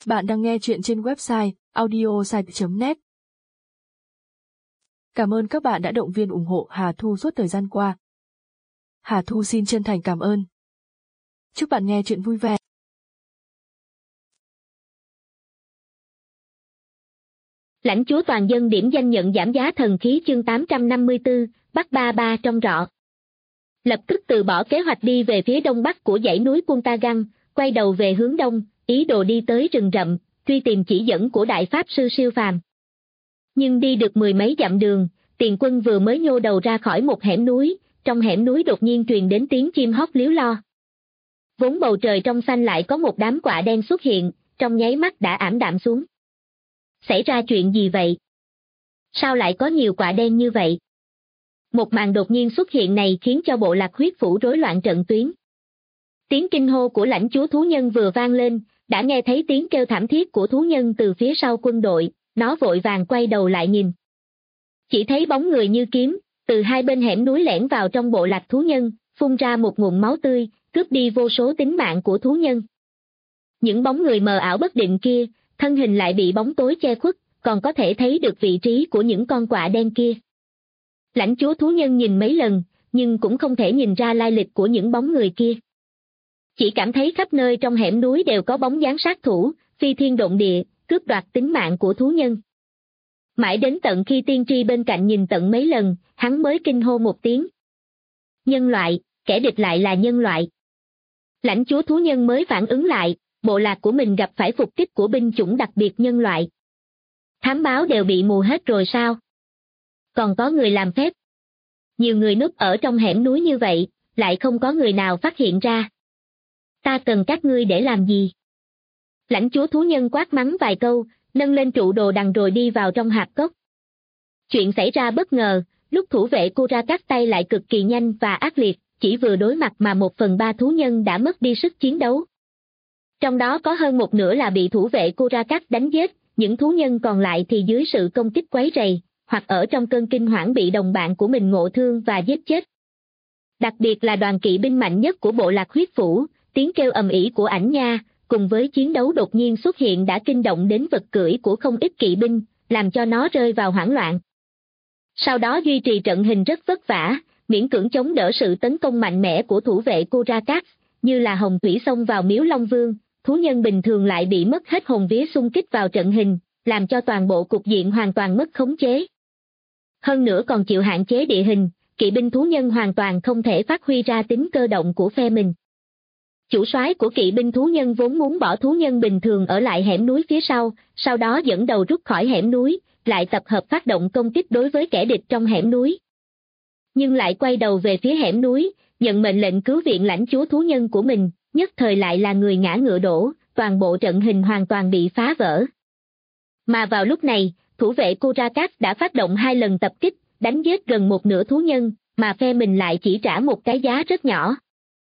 Bạn đang nghe chuyện trên website audiosite.net. Cảm ơn các bạn đã động viên ủng hộ Hà Thu suốt thời gian qua. Hà Thu xin chân thành cảm ơn. Chúc bạn nghe chuyện vui vẻ. Lãnh chúa toàn dân điểm danh nhận giảm giá thần khí chương 854, bắt ba trong rọ. Lập tức từ bỏ kế hoạch đi về phía đông bắc của dãy núi Puntagan, quay đầu về hướng đông, ý đồ đi tới rừng rậm, truy tìm chỉ dẫn của đại pháp sư siêu phàm. Nhưng đi được mười mấy dặm đường, tiền quân vừa mới nhô đầu ra khỏi một hẻm núi, trong hẻm núi đột nhiên truyền đến tiếng chim hót líu lo. Vốn bầu trời trong xanh lại có một đám quạ đen xuất hiện, trong nháy mắt đã ảm đạm xuống. Xảy ra chuyện gì vậy? Sao lại có nhiều quạ đen như vậy? Một màn đột nhiên xuất hiện này khiến cho bộ lạc huyết phủ rối loạn trận tuyến. Tiếng kinh hô của lãnh chúa thú nhân vừa vang lên, đã nghe thấy tiếng kêu thảm thiết của thú nhân từ phía sau quân đội, nó vội vàng quay đầu lại nhìn. Chỉ thấy bóng người như kiếm, từ hai bên hẻm núi lẻn vào trong bộ lạc thú nhân, phun ra một nguồn máu tươi, cướp đi vô số tính mạng của thú nhân. Những bóng người mờ ảo bất định kia, thân hình lại bị bóng tối che khuất, còn có thể thấy được vị trí của những con quạ đen kia. Lãnh chúa thú nhân nhìn mấy lần, nhưng cũng không thể nhìn ra lai lịch của những bóng người kia. Chỉ cảm thấy khắp nơi trong hẻm núi đều có bóng dáng sát thủ, phi thiên động địa, cướp đoạt tính mạng của thú nhân. Mãi đến tận khi tiên tri bên cạnh nhìn tận mấy lần, hắn mới kinh hô một tiếng. Nhân loại, kẻ địch lại là nhân loại. Lãnh chúa thú nhân mới phản ứng lại, bộ lạc của mình gặp phải phục kích của binh chủng đặc biệt nhân loại. Thám báo đều bị mù hết rồi sao? Còn có người làm phép. Nhiều người núp ở trong hẻm núi như vậy, lại không có người nào phát hiện ra. Ta cần các ngươi để làm gì? Lãnh chúa thú nhân quát mắng vài câu, nâng lên trụ đồ đằng rồi đi vào trong hạp cốc. Chuyện xảy ra bất ngờ, lúc thủ vệ Cura cắt tay lại cực kỳ nhanh và ác liệt, chỉ vừa đối mặt mà 1/3 thú nhân đã mất đi sức chiến đấu. Trong đó có hơn một nửa là bị thủ vệ Cura cắt đánh giết, những thú nhân còn lại thì dưới sự công kích quấy rầy, hoặc ở trong cơn kinh hoảng bị đồng bạn của mình ngộ thương và giết chết. Đặc biệt là đoàn kỵ binh mạnh nhất của bộ lạc huyết phủ, tiếng kêu ầm ĩ của ảnh nha, cùng với chiến đấu đột nhiên xuất hiện đã kinh động đến vật cưỡi của không ít kỵ binh, làm cho nó rơi vào hoảng loạn. Sau đó duy trì trận hình rất vất vả, miễn cưỡng chống đỡ sự tấn công mạnh mẽ của thủ vệ Curacat, như là hồng thủy xông vào miếu Long Vương, thú nhân bình thường lại bị mất hết hồn vía xung kích vào trận hình, làm cho toàn bộ cục diện hoàn toàn mất khống chế. Hơn nữa còn chịu hạn chế địa hình, kỵ binh thú nhân hoàn toàn không thể phát huy ra tính cơ động của phe mình. Chủ soái của kỵ binh thú nhân vốn muốn bỏ thú nhân bình thường ở lại hẻm núi phía sau đó dẫn đầu rút khỏi hẻm núi, lại tập hợp phát động công kích đối với kẻ địch trong hẻm núi. Nhưng lại quay đầu về phía hẻm núi, nhận mệnh lệnh cứu viện lãnh chúa thú nhân của mình, nhất thời lại là người ngã ngựa đổ, toàn bộ trận hình hoàn toàn bị phá vỡ. Mà vào lúc này, thủ vệ Curacat đã phát động 2 lần tập kích, đánh giết gần một nửa thú nhân, mà phe mình lại chỉ trả một cái giá rất nhỏ.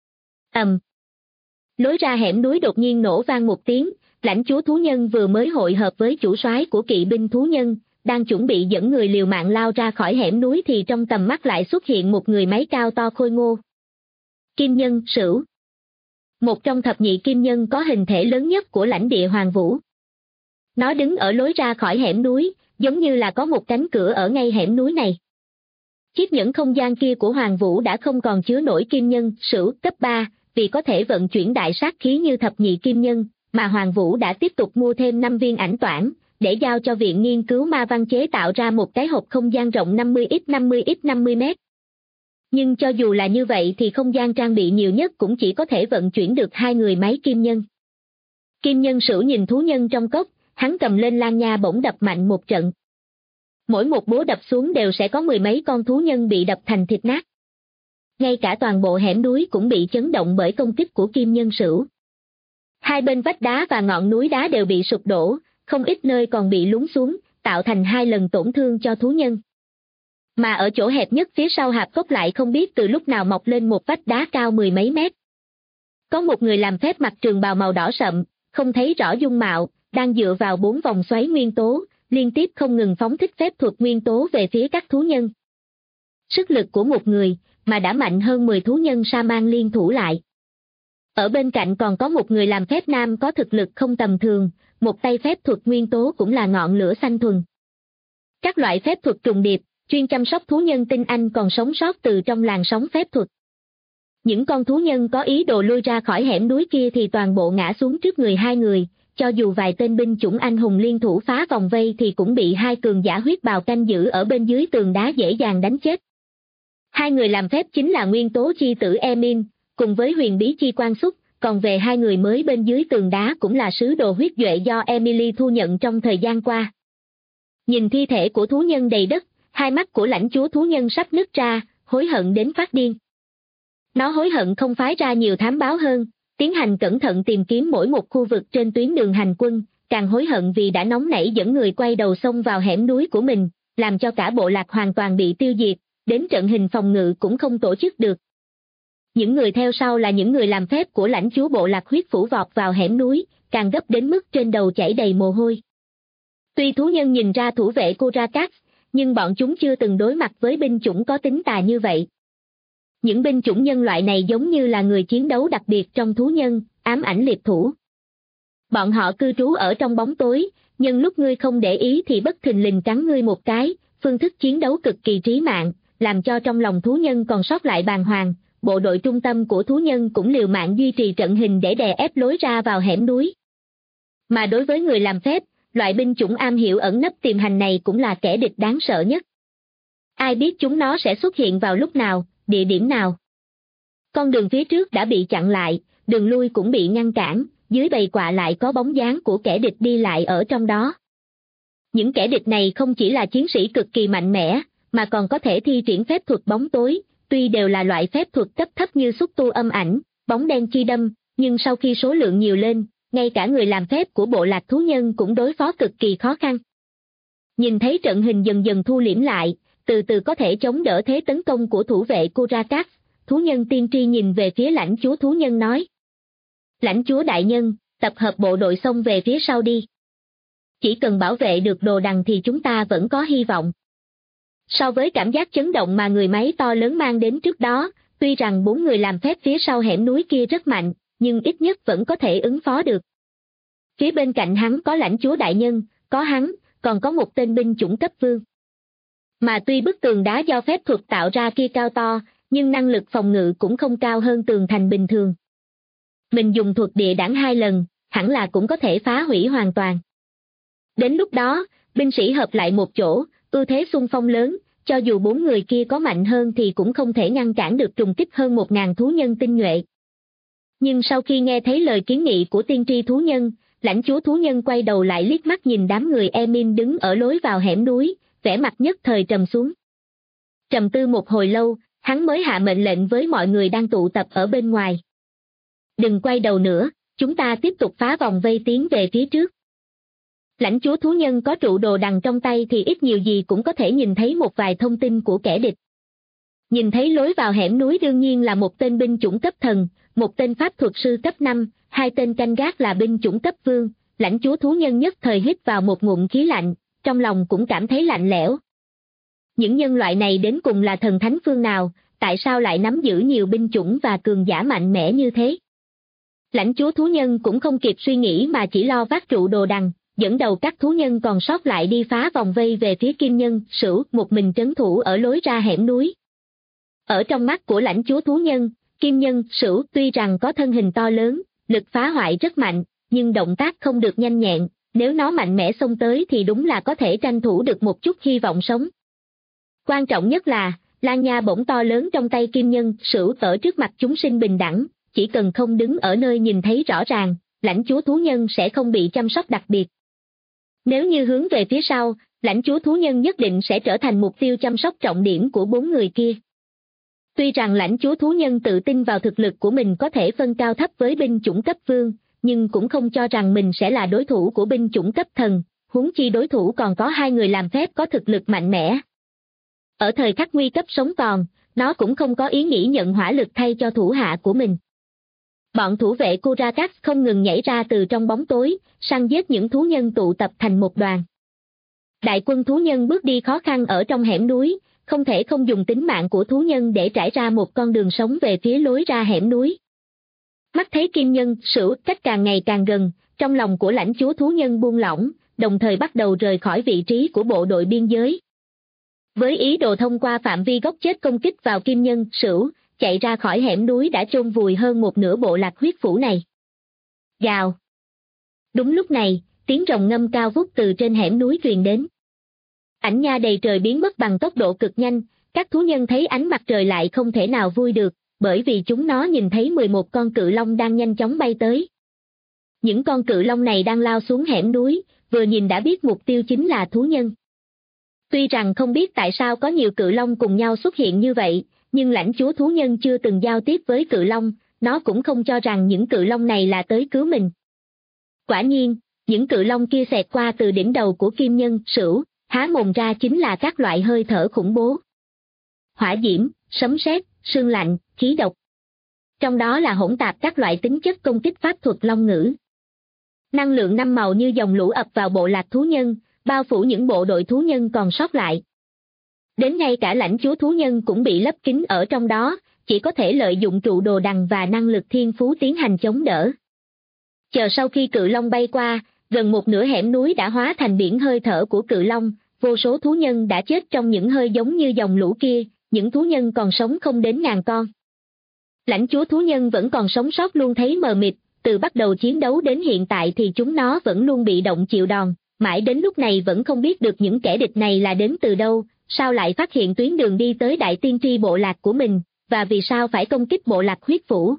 Lối ra hẻm núi đột nhiên nổ vang một tiếng, lãnh chúa thú nhân vừa mới hội hợp với chủ soái của kỵ binh thú nhân, đang chuẩn bị dẫn người liều mạng lao ra khỏi hẻm núi thì trong tầm mắt lại xuất hiện một người máy cao to khôi ngô. Kim Nhân Sửu, một trong thập nhị kim nhân có hình thể lớn nhất của lãnh địa Hoàng Vũ. Nó đứng ở lối ra khỏi hẻm núi, giống như là có một cánh cửa ở ngay hẻm núi này. Chiếc nhẫn không gian kia của Hoàng Vũ đã không còn chứa nổi Kim Nhân Sửu cấp 3, vì có thể vận chuyển đại sát khí như thập nhị kim nhân, mà Hoàng Vũ đã tiếp tục mua thêm 5 viên ảnh toản, để giao cho Viện Nghiên cứu Ma Văn chế tạo ra một cái hộp không gian rộng 50x50x50 mét. Nhưng cho dù là như vậy thì không gian trang bị nhiều nhất cũng chỉ có thể vận chuyển được 2 người máy kim nhân. Kim Nhân Sửu nhìn thú nhân trong cốc, hắn cầm lên lan nha bổng đập mạnh một trận. Mỗi một búa đập xuống đều sẽ có 10 mấy con thú nhân bị đập thành thịt nát. Ngay cả toàn bộ hẻm núi cũng bị chấn động bởi công kích của Kim Nhân Sửu. Hai bên vách đá và ngọn núi đá đều bị sụp đổ, không ít nơi còn bị lún xuống, tạo thành 2 lần tổn thương cho thú nhân. Mà ở chỗ hẹp nhất phía sau hạp cốc lại không biết từ lúc nào mọc lên một vách đá cao 10 mấy mét. Có một người làm phép mặc trường bào màu đỏ sậm, không thấy rõ dung mạo, đang dựa vào 4 vòng xoáy nguyên tố, liên tiếp không ngừng phóng thích phép thuật nguyên tố về phía các thú nhân. Sức lực của một người, mà đã mạnh hơn 10 thú nhân sa man liên thủ lại. Ở bên cạnh còn có một người làm phép nam có thực lực không tầm thường, một tay phép thuật nguyên tố cũng là ngọn lửa xanh thuần. Các loại phép thuật trùng điệp, chuyên chăm sóc thú nhân tinh anh còn sống sót từ trong làn sóng phép thuật. Những con thú nhân có ý đồ lôi ra khỏi hẻm núi kia thì toàn bộ ngã xuống trước người hai người, cho dù vài tên binh chủng anh hùng liên thủ phá vòng vây thì cũng bị hai cường giả huyết bào canh giữ ở bên dưới tường đá dễ dàng đánh chết. Hai người làm phép chính là nguyên tố chi tử Emin, cùng với huyền bí chi quan xúc, còn về hai người mới bên dưới tường đá cũng là sứ đồ huyết duệ do Emily thu nhận trong thời gian qua. Nhìn thi thể của thú nhân đầy đất, hai mắt của lãnh chúa thú nhân sắp nứt ra, hối hận đến phát điên. Nó hối hận không phái ra nhiều thám báo hơn, tiến hành cẩn thận tìm kiếm mỗi một khu vực trên tuyến đường hành quân, càng hối hận vì đã nóng nảy dẫn người quay đầu xông vào hẻm núi của mình, làm cho cả bộ lạc hoàn toàn bị tiêu diệt, đến trận hình phòng ngự cũng không tổ chức được. Những người theo sau là những người làm phép của lãnh chúa bộ lạc huyết phủ vọt vào hẻm núi, càng gấp đến mức trên đầu chảy đầy mồ hôi. Tuy thú nhân nhìn ra thủ vệ Korakas, nhưng bọn chúng chưa từng đối mặt với binh chủng có tính tà như vậy. Những binh chủng nhân loại này giống như là người chiến đấu đặc biệt trong thú nhân, ám ảnh liệt thủ. Bọn họ cư trú ở trong bóng tối, nhưng lúc ngươi không để ý thì bất thình lình cắn ngươi một cái, phương thức chiến đấu cực kỳ trí mạng, làm cho trong lòng thú nhân còn sót lại bàng hoàng. Bộ đội trung tâm của thú nhân cũng liều mạng duy trì trận hình để đè ép lối ra vào hẻm núi. Mà đối với người làm phép, loại binh chủng am hiểu ẩn nấp tiềm hành này cũng là kẻ địch đáng sợ nhất. Ai biết chúng nó sẽ xuất hiện vào lúc nào, địa điểm nào. Con đường phía trước đã bị chặn lại, đường lui cũng bị ngăn cản, dưới bầy quạ lại có bóng dáng của kẻ địch đi lại ở trong đó. Những kẻ địch này không chỉ là chiến sĩ cực kỳ mạnh mẽ, mà còn có thể thi triển phép thuật bóng tối. Tuy đều là loại phép thuật cấp thấp như xúc tu âm ảnh, bóng đen chi đâm, nhưng sau khi số lượng nhiều lên, ngay cả người làm phép của bộ lạc thú nhân cũng đối phó cực kỳ khó khăn. Nhìn thấy trận hình dần dần thu liễm lại, từ từ có thể chống đỡ thế tấn công của thủ vệ Korakas, thú nhân tiên tri nhìn về phía lãnh chúa thú nhân nói. Lãnh chúa đại nhân, tập hợp bộ đội xông về phía sau đi. Chỉ cần bảo vệ được đồ đằng thì chúng ta vẫn có hy vọng. So với cảm giác chấn động mà người máy to lớn mang đến trước đó, tuy rằng 4 người làm phép phía sau hẻm núi kia rất mạnh, nhưng ít nhất vẫn có thể ứng phó được. Phía bên cạnh hắn có lãnh chúa đại nhân, có hắn, còn có một tên binh chủng cấp vương. Mà tuy bức tường đá do phép thuật tạo ra kia cao to, nhưng năng lực phòng ngự cũng không cao hơn tường thành bình thường. Mình dùng thuật địa đảng 2 lần, hẳn là cũng có thể phá hủy hoàn toàn. Đến lúc đó, binh sĩ hợp lại một chỗ, ưu thế xung phong lớn, cho dù 4 người kia có mạnh hơn thì cũng không thể ngăn cản được trùng kích hơn 1000 thú nhân tinh nhuệ. Nhưng sau khi nghe thấy lời kiến nghị của tiên tri thú nhân, lãnh chúa thú nhân quay đầu lại liếc mắt nhìn đám người Emin đứng ở lối vào hẻm núi, vẻ mặt nhất thời trầm xuống. Trầm tư một hồi lâu, hắn mới hạ mệnh lệnh với mọi người đang tụ tập ở bên ngoài. Đừng quay đầu nữa, chúng ta tiếp tục phá vòng vây tiến về phía trước. Lãnh chúa thú nhân có trụ đồ đằng trong tay thì ít nhiều gì cũng có thể nhìn thấy một vài thông tin của kẻ địch. Nhìn thấy lối vào hẻm núi đương nhiên là một tên binh chủng cấp thần, một tên pháp thuật sư cấp 5, 2 tên canh gác là binh chủng cấp vương, lãnh chúa thú nhân nhất thời hít vào một ngụm khí lạnh, trong lòng cũng cảm thấy lạnh lẽo. Những nhân loại này đến cùng là thần thánh phương nào, tại sao lại nắm giữ nhiều binh chủng và cường giả mạnh mẽ như thế? Lãnh chúa thú nhân cũng không kịp suy nghĩ mà chỉ lo vác trụ đồ đằng, dẫn đầu các thú nhân còn sót lại đi phá vòng vây về phía Kim Nhân, Sửu, một mình trấn thủ ở lối ra hẻm núi. Ở trong mắt của lãnh chúa thú nhân, Kim Nhân, Sửu tuy rằng có thân hình to lớn, lực phá hoại rất mạnh, nhưng động tác không được nhanh nhẹn, nếu nó mạnh mẽ xông tới thì đúng là có thể tranh thủ được một chút hy vọng sống. Quan trọng nhất là, Lan Nha bổng to lớn trong tay Kim Nhân, Sửu ở trước mặt chúng sinh bình đẳng, chỉ cần không đứng ở nơi nhìn thấy rõ ràng, lãnh chúa thú nhân sẽ không bị chăm sóc đặc biệt. Nếu như hướng về phía sau, lãnh chúa thú nhân nhất định sẽ trở thành mục tiêu chăm sóc trọng điểm của 4 người kia. Tuy rằng lãnh chúa thú nhân tự tin vào thực lực của mình có thể phân cao thấp với binh chủng cấp vương, nhưng cũng không cho rằng mình sẽ là đối thủ của binh chủng cấp thần, huống chi đối thủ còn có 2 người làm phép có thực lực mạnh mẽ. Ở thời khắc nguy cấp sống còn, nó cũng không có ý nghĩ nhận hỏa lực thay cho thủ hạ của mình. Bọn thủ vệ Korakas không ngừng nhảy ra từ trong bóng tối, săn giết những thú nhân tụ tập thành một đoàn. Đại quân thú nhân bước đi khó khăn ở trong hẻm núi, không thể không dùng tính mạng của thú nhân để trải ra một con đường sống về phía lối ra hẻm núi. Mắt thấy kim nhân sửu cách càng ngày càng gần, trong lòng của lãnh chúa thú nhân buông lỏng, đồng thời bắt đầu rời khỏi vị trí của bộ đội biên giới. Với ý đồ thông qua phạm vi góc chết công kích vào kim nhân sửu, chạy ra khỏi hẻm núi đã chôn vùi hơn một nửa bộ lạc huyết phủ này. Gào. Đúng lúc này, tiếng rồng ngâm cao vút từ trên hẻm núi truyền đến. Ảnh nha đầy trời biến mất bằng tốc độ cực nhanh, các thú nhân thấy ánh mặt trời lại không thể nào vui được, bởi vì chúng nó nhìn thấy 11 con cự long đang nhanh chóng bay tới. Những con cự long này đang lao xuống hẻm núi, vừa nhìn đã biết mục tiêu chính là thú nhân. Tuy rằng không biết tại sao có nhiều cự long cùng nhau xuất hiện như vậy, nhưng lãnh chúa thú nhân chưa từng giao tiếp với cự long, nó cũng không cho rằng những cự long này là tới cứu mình. Quả nhiên, những cự long kia xẹt qua từ đỉnh đầu của kim nhân sửu, há mồm ra chính là các loại hơi thở khủng bố. Hỏa diễm, sấm sét, sương lạnh, khí độc. Trong đó là hỗn tạp các loại tính chất công kích pháp thuật long ngữ. Năng lượng năm màu như dòng lũ ập vào bộ lạc thú nhân, bao phủ những bộ đội thú nhân còn sót lại. Đến ngay cả lãnh chúa thú nhân cũng bị lấp kín ở trong đó, chỉ có thể lợi dụng trụ đồ đằng và năng lực thiên phú tiến hành chống đỡ. Chờ sau khi cự long bay qua, gần một nửa hẻm núi đã hóa thành biển hơi thở của cự long, vô số thú nhân đã chết trong những hơi giống như dòng lũ kia, những thú nhân còn sống không đến 1000 con. Lãnh chúa thú nhân vẫn còn sống sót luôn thấy mờ mịt, từ bắt đầu chiến đấu đến hiện tại thì chúng nó vẫn luôn bị động chịu đòn, mãi đến lúc này vẫn không biết được những kẻ địch này là đến từ đâu, sao lại phát hiện tuyến đường đi tới đại tiên tri bộ lạc của mình, và vì sao phải công kích bộ lạc huyết phủ.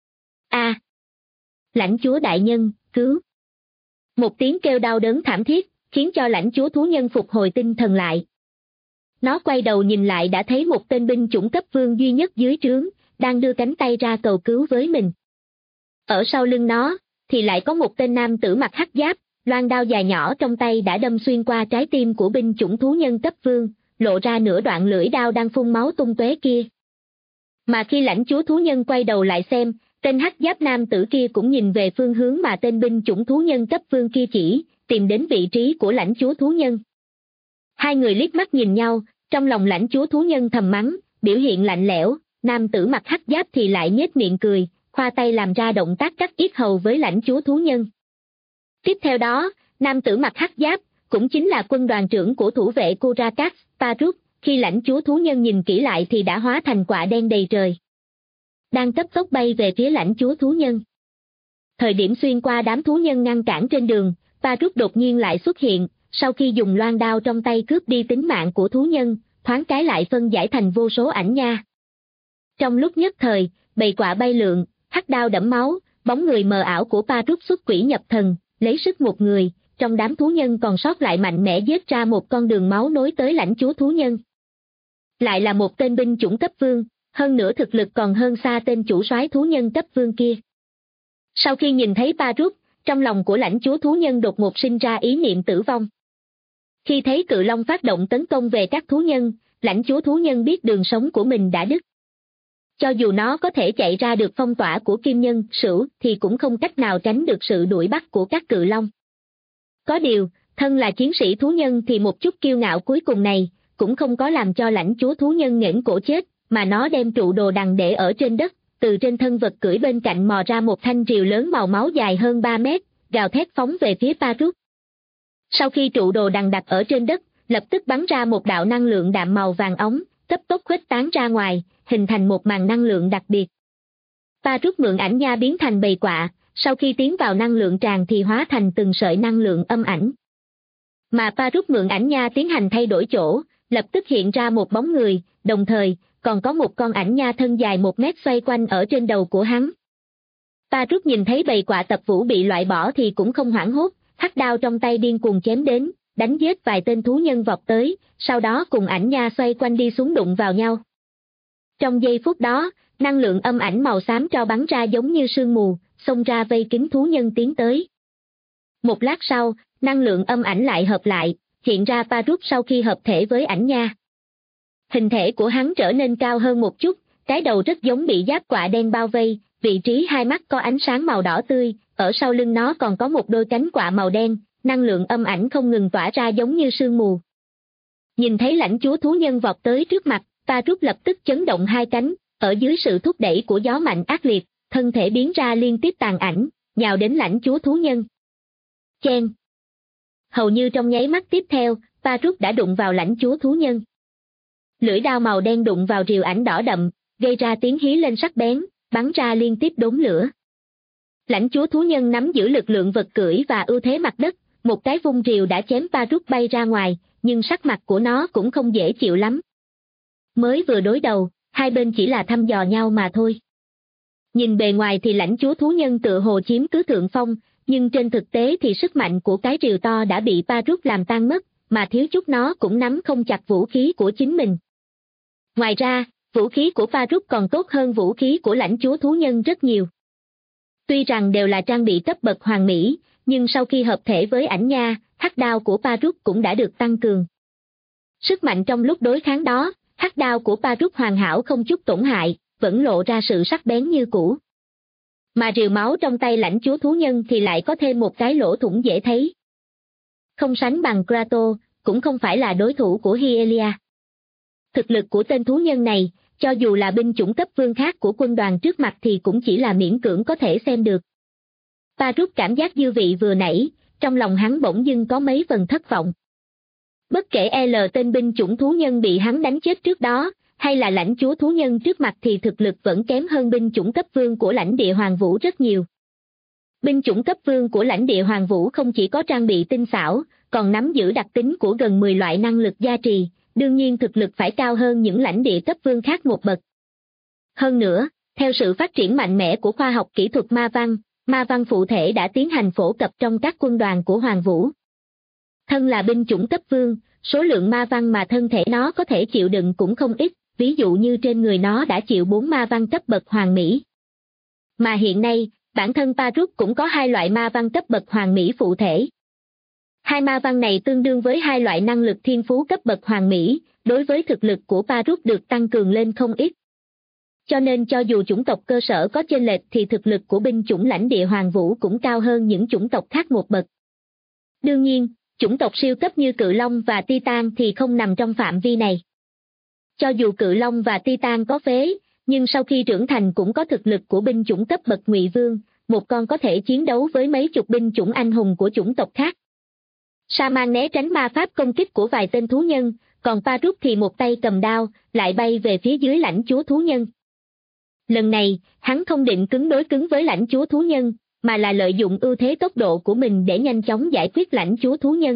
Lãnh chúa đại nhân, cứu! Một tiếng kêu đau đớn thảm thiết, khiến cho lãnh chúa thú nhân phục hồi tinh thần lại. Nó quay đầu nhìn lại đã thấy một tên binh chủng cấp vương duy nhất dưới trướng, đang đưa cánh tay ra cầu cứu với mình. Ở sau lưng nó, thì lại có một tên nam tử mặc hắc giáp, loan đao dài nhỏ trong tay đã đâm xuyên qua trái tim của binh chủng thú nhân cấp vương, lộ ra nửa đoạn lưỡi đao đang phun máu tung tóe kia. Mà khi lãnh chúa thú nhân quay đầu lại xem, tên hắc giáp nam tử kia cũng nhìn về phương hướng mà tên binh chủng thú nhân cấp vương kia chỉ, tìm đến vị trí của lãnh chúa thú nhân. Hai người liếc mắt nhìn nhau, trong lòng lãnh chúa thú nhân thầm mắng, biểu hiện lạnh lẽo, nam tử mặc hắc giáp thì lại nhếch miệng cười, khoa tay làm ra động tác cắt yết hầu với lãnh chúa thú nhân. Tiếp theo đó, nam tử mặc hắc giáp, cũng chính là quân đoàn trưởng của thủ vệ Kurakat, Paruk, khi lãnh chúa thú nhân nhìn kỹ lại thì đã hóa thành quả đen đầy trời. Đang cấp tốc bay về phía lãnh chúa thú nhân. Thời điểm xuyên qua đám thú nhân ngăn cản trên đường, Paruk đột nhiên lại xuất hiện, sau khi dùng loan đao trong tay cướp đi tính mạng của thú nhân, thoáng cái lại phân giải thành vô số ảnh nha. Trong lúc nhất thời, bầy quạ bay lượn, hắc đao đẫm máu, bóng người mờ ảo của Paruk xuất quỷ nhập thần, lấy sức một người, trong đám thú nhân còn sót lại mạnh mẽ giết ra một con đường máu nối tới lãnh chúa thú nhân. Lại là một tên binh chủng cấp vương, hơn nữa thực lực còn hơn xa tên chủ soái thú nhân cấp vương kia. Sau khi nhìn thấy Paruk, trong lòng của lãnh chúa thú nhân đột ngột sinh ra ý niệm tử vong. Khi thấy cự long phát động tấn công về các thú nhân, lãnh chúa thú nhân biết đường sống của mình đã đứt. Cho dù nó có thể chạy ra được phong tỏa của kim nhân sửu thì cũng không cách nào tránh được sự đuổi bắt của các cự long. Có điều, thân là chiến sĩ thú nhân thì một chút kiêu ngạo cuối cùng này cũng không có làm cho lãnh chúa thú nhân nghẽn cổ chết, mà nó đem trụ đồ đằng để ở trên đất, từ trên thân vật cưỡi bên cạnh mò ra một thanh rìu lớn màu máu dài hơn 3 mét, gào thét phóng về phía Paruk. Sau khi trụ đồ đằng đặt ở trên đất, lập tức bắn ra một đạo năng lượng đạm màu vàng óng, cấp tốc khuếch tán ra ngoài, hình thành một màn năng lượng đặc biệt. Paruk mượn ảnh nha biến thành bầy quạ, sau khi tiến vào năng lượng tràn thì hóa thành từng sợi năng lượng âm ảnh. Mà Paruk mượn ảnh nha tiến hành thay đổi chỗ, lập tức hiện ra một bóng người, đồng thời, còn có một con ảnh nha thân dài 1 mét xoay quanh ở trên đầu của hắn. Paruk nhìn thấy bầy quạ tập vũ bị loại bỏ thì cũng không hoảng hốt, hắc đao trong tay điên cuồng chém đến, đánh giết vài tên thú nhân vọt tới, sau đó cùng ảnh nha xoay quanh đi xuống đụng vào nhau. Trong giây phút đó, năng lượng âm ảnh màu xám tro bắn ra giống như sương mù, xông ra vây kín thú nhân tiến tới. Một lát sau, năng lượng âm ảnh lại hợp lại, hiện ra Paruk sau khi hợp thể với ảnh nha. Hình thể của hắn trở nên cao hơn một chút, cái đầu rất giống bị giáp quạ đen bao vây, vị trí hai mắt có ánh sáng màu đỏ tươi, ở sau lưng nó còn có một đôi cánh quạ màu đen, năng lượng âm ảnh không ngừng tỏa ra giống như sương mù. Nhìn thấy lãnh chúa thú nhân vọt tới trước mặt, Paruk lập tức chấn động hai cánh, ở dưới sự thúc đẩy của gió mạnh ác liệt, thân thể biến ra liên tiếp tàn ảnh, nhào đến lãnh chúa thú nhân. Chen! Hầu như trong nháy mắt tiếp theo, Varus đã đụng vào lãnh chúa thú nhân. Lưỡi đao màu đen đụng vào rìu ảnh đỏ đậm, gây ra tiếng hí lên sắc bén, bắn ra liên tiếp đốm lửa. Lãnh chúa thú nhân nắm giữ lực lượng vật cưỡi và ưu thế mặt đất, một cái vung rìu đã chém Varus bay ra ngoài, nhưng sắc mặt của nó cũng không dễ chịu lắm. Mới vừa đối đầu, hai bên chỉ là thăm dò nhau mà thôi. Nhìn bề ngoài thì lãnh chúa thú nhân tựa hồ chiếm cứ thượng phong, nhưng trên thực tế thì sức mạnh của cái rìu to đã bị Varus làm tan mất, mà thiếu chút nó cũng nắm không chặt vũ khí của chính mình. Ngoài ra, vũ khí của Varus còn tốt hơn vũ khí của lãnh chúa thú nhân rất nhiều. Tuy rằng đều là trang bị cấp bậc hoàn mỹ, nhưng sau khi hợp thể với ảnh nha, hắc đao của Varus cũng đã được tăng cường. Sức mạnh trong lúc đối kháng đó, hắc đao của Varus hoàn hảo không chút tổn hại, vẫn lộ ra sự sắc bén như cũ. Mà rìu máu trong tay lãnh chúa thú nhân thì lại có thêm một cái lỗ thủng dễ thấy. Không sánh bằng Kratos, cũng không phải là đối thủ của Hylia. Thực lực của tên thú nhân này, cho dù là binh chủng cấp vương khác của quân đoàn trước mặt thì cũng chỉ là miễn cưỡng có thể xem được. Varus cảm giác dư vị vừa nãy, trong lòng hắn bỗng dưng có mấy phần thất vọng. Bất kể L tên binh chủng thú nhân bị hắn đánh chết trước đó, hay là lãnh chúa thú nhân trước mặt thì thực lực vẫn kém hơn binh chủng cấp vương của lãnh địa Hoàng Vũ rất nhiều. Binh chủng cấp vương của lãnh địa Hoàng Vũ không chỉ có trang bị tinh xảo, còn nắm giữ đặc tính của gần 10 loại năng lực gia trì, đương nhiên thực lực phải cao hơn những lãnh địa cấp vương khác một bậc. Hơn nữa, theo sự phát triển mạnh mẽ của khoa học kỹ thuật ma văn phụ thể đã tiến hành phổ cập trong các quân đoàn của Hoàng Vũ. Thân là binh chủng cấp vương, số lượng ma văn mà thân thể nó có thể chịu đựng cũng không ít, ví dụ như trên người nó đã chịu 4 ma văn cấp bậc hoàn mỹ. Mà hiện nay, bản thân Varus cũng có 2 loại ma văn cấp bậc hoàn mỹ phụ thể. 2 ma văn này tương đương với 2 loại năng lực thiên phú cấp bậc hoàn mỹ, đối với thực lực của Varus được tăng cường lên không ít. Cho nên cho dù chủng tộc cơ sở có chênh lệch thì thực lực của binh chủng lãnh địa Hoàng Vũ cũng cao hơn những chủng tộc khác một bậc. Đương nhiên, chủng tộc siêu cấp như Cự Long và Titan thì không nằm trong phạm vi này. Cho dù Cự Long và Titan có phế, nhưng sau khi trưởng thành cũng có thực lực của binh chủng cấp bậc Ngụy Vương, một con có thể chiến đấu với mấy chục binh chủng anh hùng của chủng tộc khác. Sa-man né tránh ma pháp công kích của vài tên thú nhân, còn Varus thì một tay cầm đao, lại bay về phía dưới lãnh chúa thú nhân. Lần này, hắn không định cứng đối cứng với lãnh chúa thú nhân, mà là lợi dụng ưu thế tốc độ của mình để nhanh chóng giải quyết lãnh chúa thú nhân.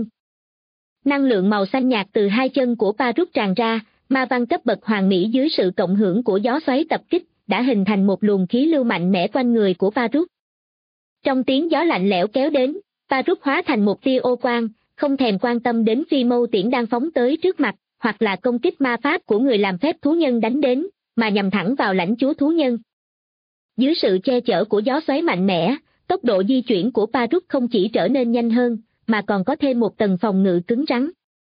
Năng lượng màu xanh nhạt từ 2 chân của Varus tràn ra, ma văn cấp bậc hoàn mỹ dưới sự cộng hưởng của gió xoáy tập kích, đã hình thành một luồng khí lưu mạnh mẽ quanh người của Varus. Trong tiếng gió lạnh lẽo kéo đến, Varus hóa thành một tia ô quang, không thèm quan tâm đến phi mâu tiễn đang phóng tới trước mặt, hoặc là công kích ma pháp của người làm phép thú nhân đánh đến, mà nhằm thẳng vào lãnh chúa thú nhân. Dưới sự che chở của gió xoáy mạnh mẽ, tốc độ di chuyển của Varus không chỉ trở nên nhanh hơn, mà còn có thêm một tầng phòng ngự cứng rắn.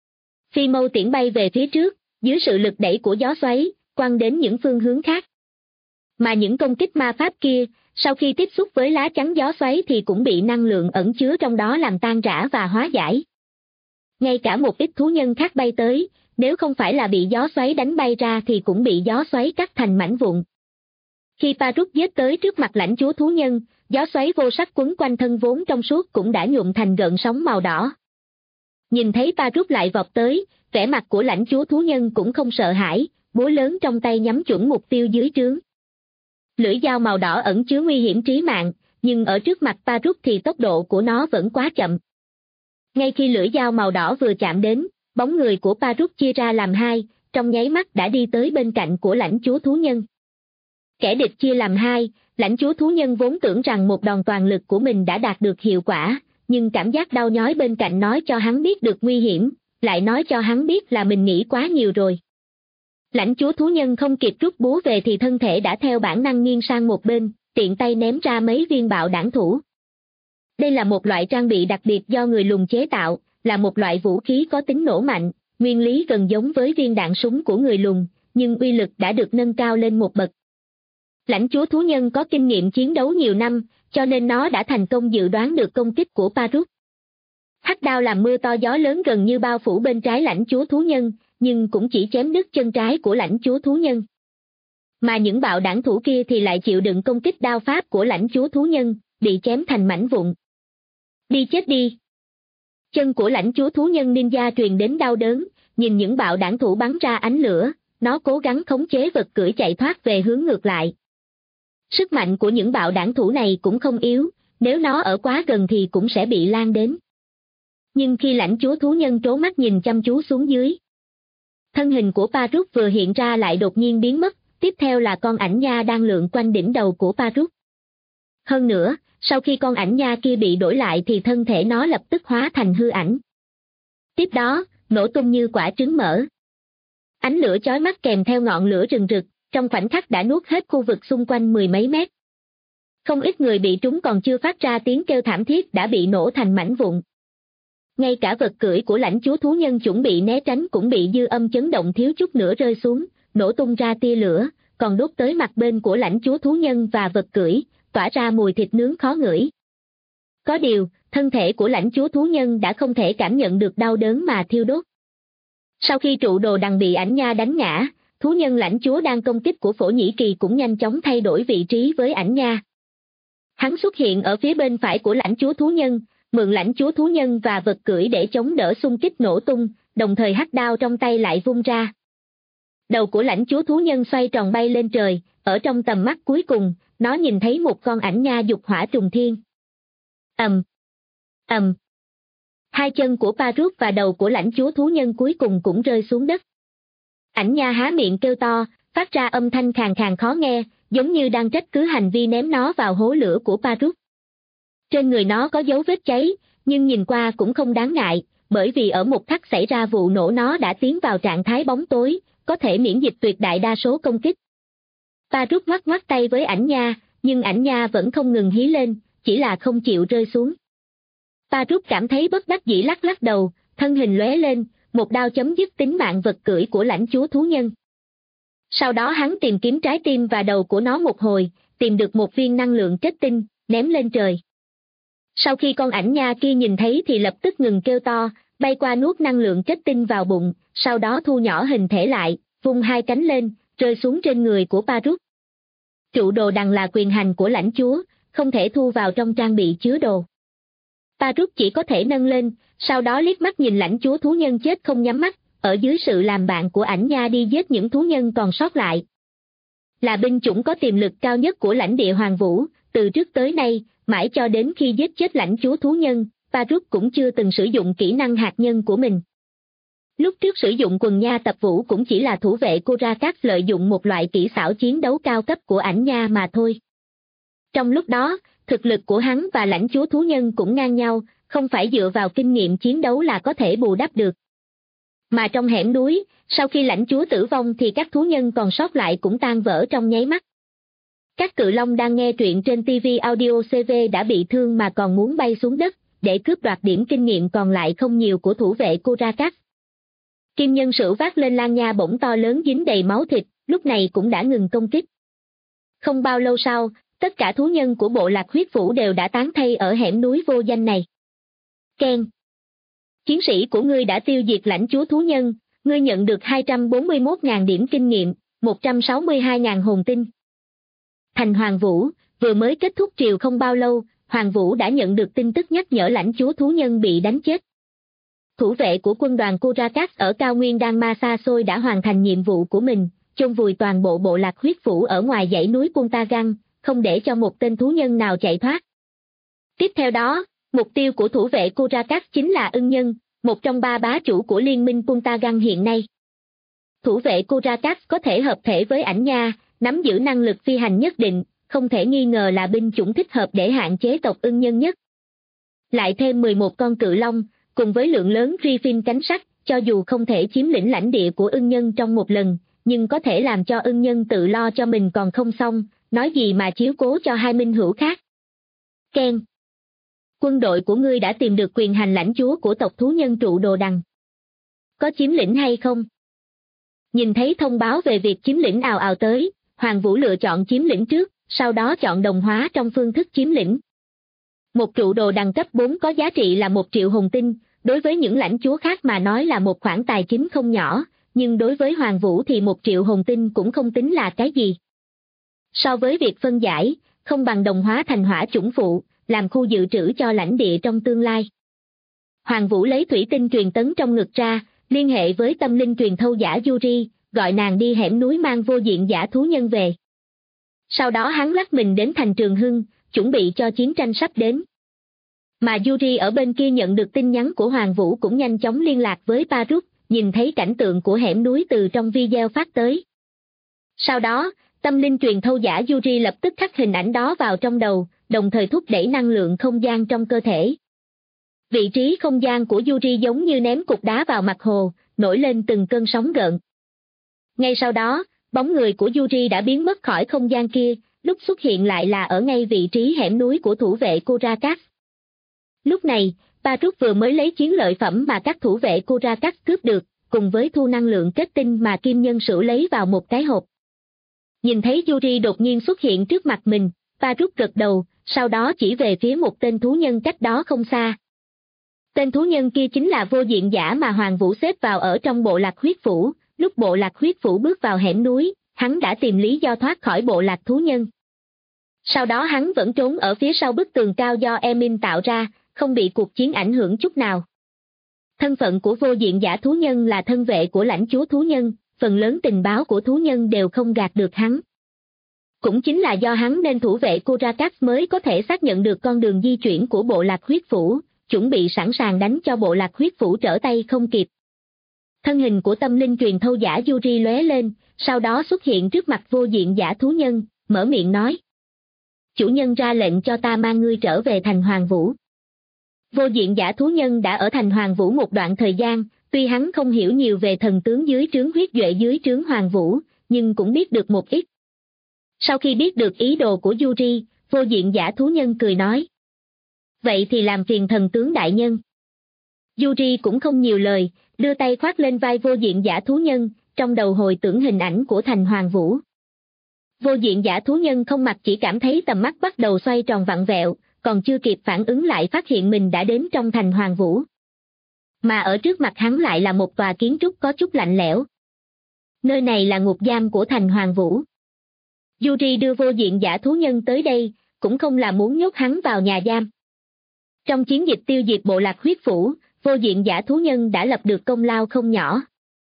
Phi mâu tiễn bay về phía trước, dưới sự lực đẩy của gió xoáy, quăng đến những phương hướng khác. Mà những công kích ma pháp kia, sau khi tiếp xúc với lá chắn gió xoáy thì cũng bị năng lượng ẩn chứa trong đó làm tan rã và hóa giải. Ngay cả một ít thú nhân khác bay tới, nếu không phải là bị gió xoáy đánh bay ra thì cũng bị gió xoáy cắt thành mảnh vụn. Khi Varus giết tới trước mặt lãnh chúa thú nhân, gió xoáy vô sắc quấn quanh thân vốn trong suốt cũng đã nhuộm thành gợn sóng màu đỏ. Nhìn thấy Varus lại vọt tới, vẻ mặt của lãnh chúa thú nhân cũng không sợ hãi, búa lớn trong tay nhắm chuẩn mục tiêu dưới trướng. Lưỡi dao màu đỏ ẩn chứa nguy hiểm trí mạng, nhưng ở trước mặt Varus thì tốc độ của nó vẫn quá chậm. Ngay khi lưỡi dao màu đỏ vừa chạm đến, bóng người của Varus chia ra làm hai, trong nháy mắt đã đi tới bên cạnh của lãnh chúa thú nhân. Kẻ địch chia làm hai, lãnh chúa thú nhân vốn tưởng rằng một đòn toàn lực của mình đã đạt được hiệu quả, nhưng cảm giác đau nhói bên cạnh nói cho hắn biết được nguy hiểm, lại nói cho hắn biết là mình nghĩ quá nhiều rồi. Lãnh chúa thú nhân không kịp rút búa về thì thân thể đã theo bản năng nghiêng sang một bên, tiện tay ném ra mấy viên bạo đảng thủ. Đây là một loại trang bị đặc biệt do người lùn chế tạo, là một loại vũ khí có tính nổ mạnh, nguyên lý gần giống với viên đạn súng của người lùn, nhưng uy lực đã được nâng cao lên một bậc. Lãnh chúa thú nhân có kinh nghiệm chiến đấu nhiều năm, cho nên nó đã thành công dự đoán được công kích của Varus. Hắc đao làm mưa to gió lớn gần như bao phủ bên trái lãnh chúa thú nhân, nhưng cũng chỉ chém đứt chân trái của lãnh chúa thú nhân. Mà những bạo đảng thủ kia thì lại chịu đựng công kích đao pháp của lãnh chúa thú nhân, bị chém thành mảnh vụn. Đi chết đi! Chân của lãnh chúa thú nhân ninja truyền đến đau đớn, nhìn những bạo đảng thủ bắn ra ánh lửa, nó cố gắng khống chế vật cưỡi chạy thoát về hướng ngược lại. Sức mạnh của những bạo đảng thủ này cũng không yếu, nếu nó ở quá gần thì cũng sẽ bị lan đến. Nhưng khi lãnh chúa thú nhân trố mắt nhìn chăm chú xuống dưới, thân hình của Parut vừa hiện ra lại đột nhiên biến mất, tiếp theo là con ảnh nha đang lượn quanh đỉnh đầu của Parut. Hơn nữa, sau khi con ảnh nha kia bị đổi lại thì thân thể nó lập tức hóa thành hư ảnh. Tiếp đó, nổ tung như quả trứng mỡ. Ánh lửa chói mắt kèm theo ngọn lửa rừng rực, trong khoảnh khắc đã nuốt hết khu vực xung quanh mười mấy mét. Không ít người bị trúng còn chưa phát ra tiếng kêu thảm thiết đã bị nổ thành mảnh vụn. Ngay cả vật cưỡi của lãnh chúa thú nhân chuẩn bị né tránh cũng bị dư âm chấn động thiếu chút nữa rơi xuống, nổ tung ra tia lửa, còn đốt tới mặt bên của lãnh chúa thú nhân và vật cưỡi, tỏa ra mùi thịt nướng khó ngửi. Có điều, thân thể của lãnh chúa thú nhân đã không thể cảm nhận được đau đớn mà thiêu đốt. Sau khi trụ đồ đằng bị ảnh nha đánh ngã, thú nhân lãnh chúa đang công kích của Phổ Nhĩ Kỳ cũng nhanh chóng thay đổi vị trí với ảnh nha. Hắn xuất hiện ở phía bên phải của lãnh chúa thú nhân, mượn lãnh chúa thú nhân và vật cưỡi để chống đỡ xung kích nổ tung, đồng thời hắc đao trong tay lại vung ra. Đầu của lãnh chúa thú nhân xoay tròn bay lên trời, ở trong tầm mắt cuối cùng, nó nhìn thấy một con ảnh nha dục hỏa trùng thiên. Ầm. Hai chân của Parut và đầu của lãnh chúa thú nhân cuối cùng cũng rơi xuống đất. Ảnh nha há miệng kêu to, phát ra âm thanh khàn khàn khó nghe, giống như đang trách cứ hành vi ném nó vào hố lửa của Parut. Trên người nó có dấu vết cháy, nhưng nhìn qua cũng không đáng ngại, bởi vì ở một khắc xảy ra vụ nổ nó đã tiến vào trạng thái bóng tối, có thể miễn dịch tuyệt đại đa số công kích. Parut ngoắc tay với ảnh nha, nhưng ảnh nha vẫn không ngừng hí lên, chỉ là không chịu rơi xuống. Parut cảm thấy bất đắc dĩ lắc lắc đầu, thân hình lóe lên, một đao chấm dứt tính mạng vật cưỡi của lãnh chúa thú nhân. Sau đó hắn tìm kiếm trái tim và đầu của nó một hồi, tìm được một viên năng lượng kết tinh, ném lên trời. Sau khi con ảnh nha kia nhìn thấy thì lập tức ngừng kêu to, bay qua nuốt năng lượng kết tinh vào bụng, sau đó thu nhỏ hình thể lại, vung hai cánh lên, rơi xuống trên người của Parut. Trụ đồ đằng là quyền hành của lãnh chúa, không thể thu vào trong trang bị chứa đồ. Parut chỉ có thể nâng lên, sau đó liếc mắt nhìn lãnh chúa thú nhân chết không nhắm mắt, ở dưới sự làm bạn của ảnh nha đi giết những thú nhân còn sót lại. Là binh chủng có tiềm lực cao nhất của lãnh địa Hoàng Vũ, từ trước tới nay, mãi cho đến khi giết chết lãnh chúa thú nhân, Parut cũng chưa từng sử dụng kỹ năng hạt nhân của mình. Lúc trước sử dụng quần nha tập vũ cũng chỉ là thủ vệ Korakas lợi dụng một loại kỹ xảo chiến đấu cao cấp của ảnh nha mà thôi. Trong lúc đó, thực lực của hắn và lãnh chúa thú nhân cũng ngang nhau, không phải dựa vào kinh nghiệm chiến đấu là có thể bù đắp được. Mà trong hẻm núi, sau khi lãnh chúa tử vong thì các thú nhân còn sót lại cũng tan vỡ trong nháy mắt. Các cự long đang nghe truyện trên TV Audio CV đã bị thương mà còn muốn bay xuống đất, để cướp đoạt điểm kinh nghiệm còn lại không nhiều của thủ vệ Korakas. Kim nhân sửu vác lên lan nha bổng to lớn dính đầy máu thịt, lúc này cũng đã ngừng công kích. Không bao lâu sau, tất cả thú nhân của bộ lạc huyết vũ đều đã tán thay ở hẻm núi vô danh này. Keng. Chiến sĩ của ngươi đã tiêu diệt lãnh chúa thú nhân, ngươi nhận được 241.000 điểm kinh nghiệm, 162.000 hồn tinh. Thành Hoàng Vũ, vừa mới kết thúc triều không bao lâu, Hoàng Vũ đã nhận được tin tức nhắc nhở lãnh chúa thú nhân bị đánh chết. Thủ vệ của quân đoàn Korakas ở cao nguyên Đan Ma xa xôi đã hoàn thành nhiệm vụ của mình, chôn vùi toàn bộ bộ lạc huyết vũ ở ngoài dãy núi Puntagan, không để cho một tên thú nhân nào chạy thoát. Tiếp theo đó, mục tiêu của thủ vệ Korakas chính là ưng nhân, một trong ba bá chủ của liên minh Puntagan hiện nay. Thủ vệ Korakas có thể hợp thể với ảnh nha, nắm giữ năng lực phi hành nhất định, không thể nghi ngờ là binh chủng thích hợp để hạn chế tộc ưng nhân nhất. Lại thêm 11 con cự long, cùng với lượng lớn Griffin cánh sắt, cho dù không thể chiếm lĩnh lãnh địa của ưng nhân trong một lần, nhưng có thể làm cho ưng nhân tự lo cho mình còn không xong, nói gì mà chiếu cố cho hai minh hữu khác. Ken. Quân đội của ngươi đã tìm được quyền hành lãnh chúa của tộc thú nhân trụ đồ đằng. Có chiếm lĩnh hay không? Nhìn thấy thông báo về việc chiếm lĩnh ào ào tới, Hoàng Vũ lựa chọn chiếm lĩnh trước, sau đó chọn đồng hóa trong phương thức chiếm lĩnh. Một trụ đồ đằng cấp 4 có giá trị là 1 triệu hồn tinh, đối với những lãnh chúa khác mà nói là một khoản tài chính không nhỏ, nhưng đối với Hoàng Vũ thì 1 triệu hồn tinh cũng không tính là cái gì. So với việc phân giải, không bằng đồng hóa thành hỏa chủng phụ, làm khu dự trữ cho lãnh địa trong tương lai. Hoàng Vũ lấy thủy tinh truyền tấn trong ngực ra, liên hệ với tâm linh truyền thâu giả Yuri, gọi nàng đi hẻm núi mang vô diện giả thú nhân về. Sau đó hắn lách mình đến thành Trường Hưng, chuẩn bị cho chiến tranh sắp đến. Mà Yuri ở bên kia nhận được tin nhắn của Hoàng Vũ cũng nhanh chóng liên lạc với Baruch, nhìn thấy cảnh tượng của hẻm núi từ trong video phát tới. Sau đó, tâm linh truyền thâu giả Yuri lập tức khắc hình ảnh đó vào trong đầu, đồng thời thúc đẩy năng lượng không gian trong cơ thể. Vị trí không gian của Yuri giống như ném cục đá vào mặt hồ, nổi lên từng cơn sóng gợn. Ngay sau đó, bóng người của Yuri đã biến mất khỏi không gian kia, lúc xuất hiện lại là ở ngay vị trí hẻm núi của thủ vệ Kurakat. Lúc này, Baruch vừa mới lấy chiến lợi phẩm mà các thủ vệ Kurakat cướp được, cùng với thu năng lượng kết tinh mà Kim Nhân Sửu lấy vào một cái hộp. Nhìn thấy Yuri đột nhiên xuất hiện trước mặt mình, Baruch gật đầu, sau đó chỉ về phía một tên thú nhân cách đó không xa. Tên thú nhân kia chính là vô diện giả mà Hoàng Vũ xếp vào ở trong bộ lạc huyết phủ. Lúc bộ lạc huyết phủ bước vào hẻm núi, hắn đã tìm lý do thoát khỏi bộ lạc thú nhân. Sau đó hắn vẫn trốn ở phía sau bức tường cao do Emin tạo ra, không bị cuộc chiến ảnh hưởng chút nào. Thân phận của vô diện giả thú nhân là thân vệ của lãnh chúa thú nhân, phần lớn tình báo của thú nhân đều không gạt được hắn. Cũng chính là do hắn nên thủ vệ Kurakat mới có thể xác nhận được con đường di chuyển của bộ lạc huyết phủ, chuẩn bị sẵn sàng đánh cho bộ lạc huyết phủ trở tay không kịp. Thân hình của tâm linh truyền thâu giả Yuri lóe lên, sau đó xuất hiện trước mặt vô diện giả thú nhân, mở miệng nói. Chủ nhân ra lệnh cho ta mang ngươi trở về thành Hoàng Vũ. Vô diện giả thú nhân đã ở thành Hoàng Vũ một đoạn thời gian, tuy hắn không hiểu nhiều về thần tướng dưới trướng huyết duệ dưới trướng Hoàng Vũ, nhưng cũng biết được một ít. Sau khi biết được ý đồ của Yuri, vô diện giả thú nhân cười nói. Vậy thì làm phiền thần tướng đại nhân. Yuri cũng không nhiều lời, đưa tay khoác lên vai vô diện giả thú nhân, trong đầu hồi tưởng hình ảnh của thành Hoàng Vũ. Vô diện giả thú nhân không mặc chỉ cảm thấy tầm mắt bắt đầu xoay tròn vặn vẹo, còn chưa kịp phản ứng lại phát hiện mình đã đến trong thành Hoàng Vũ. Mà ở trước mặt hắn lại là một tòa kiến trúc có chút lạnh lẽo. Nơi này là ngục giam của thành Hoàng Vũ. Yuri đưa vô diện giả thú nhân tới đây, cũng không là muốn nhốt hắn vào nhà giam. Trong chiến dịch tiêu diệt bộ lạc huyết phủ, vô diện giả thú nhân đã lập được công lao không nhỏ.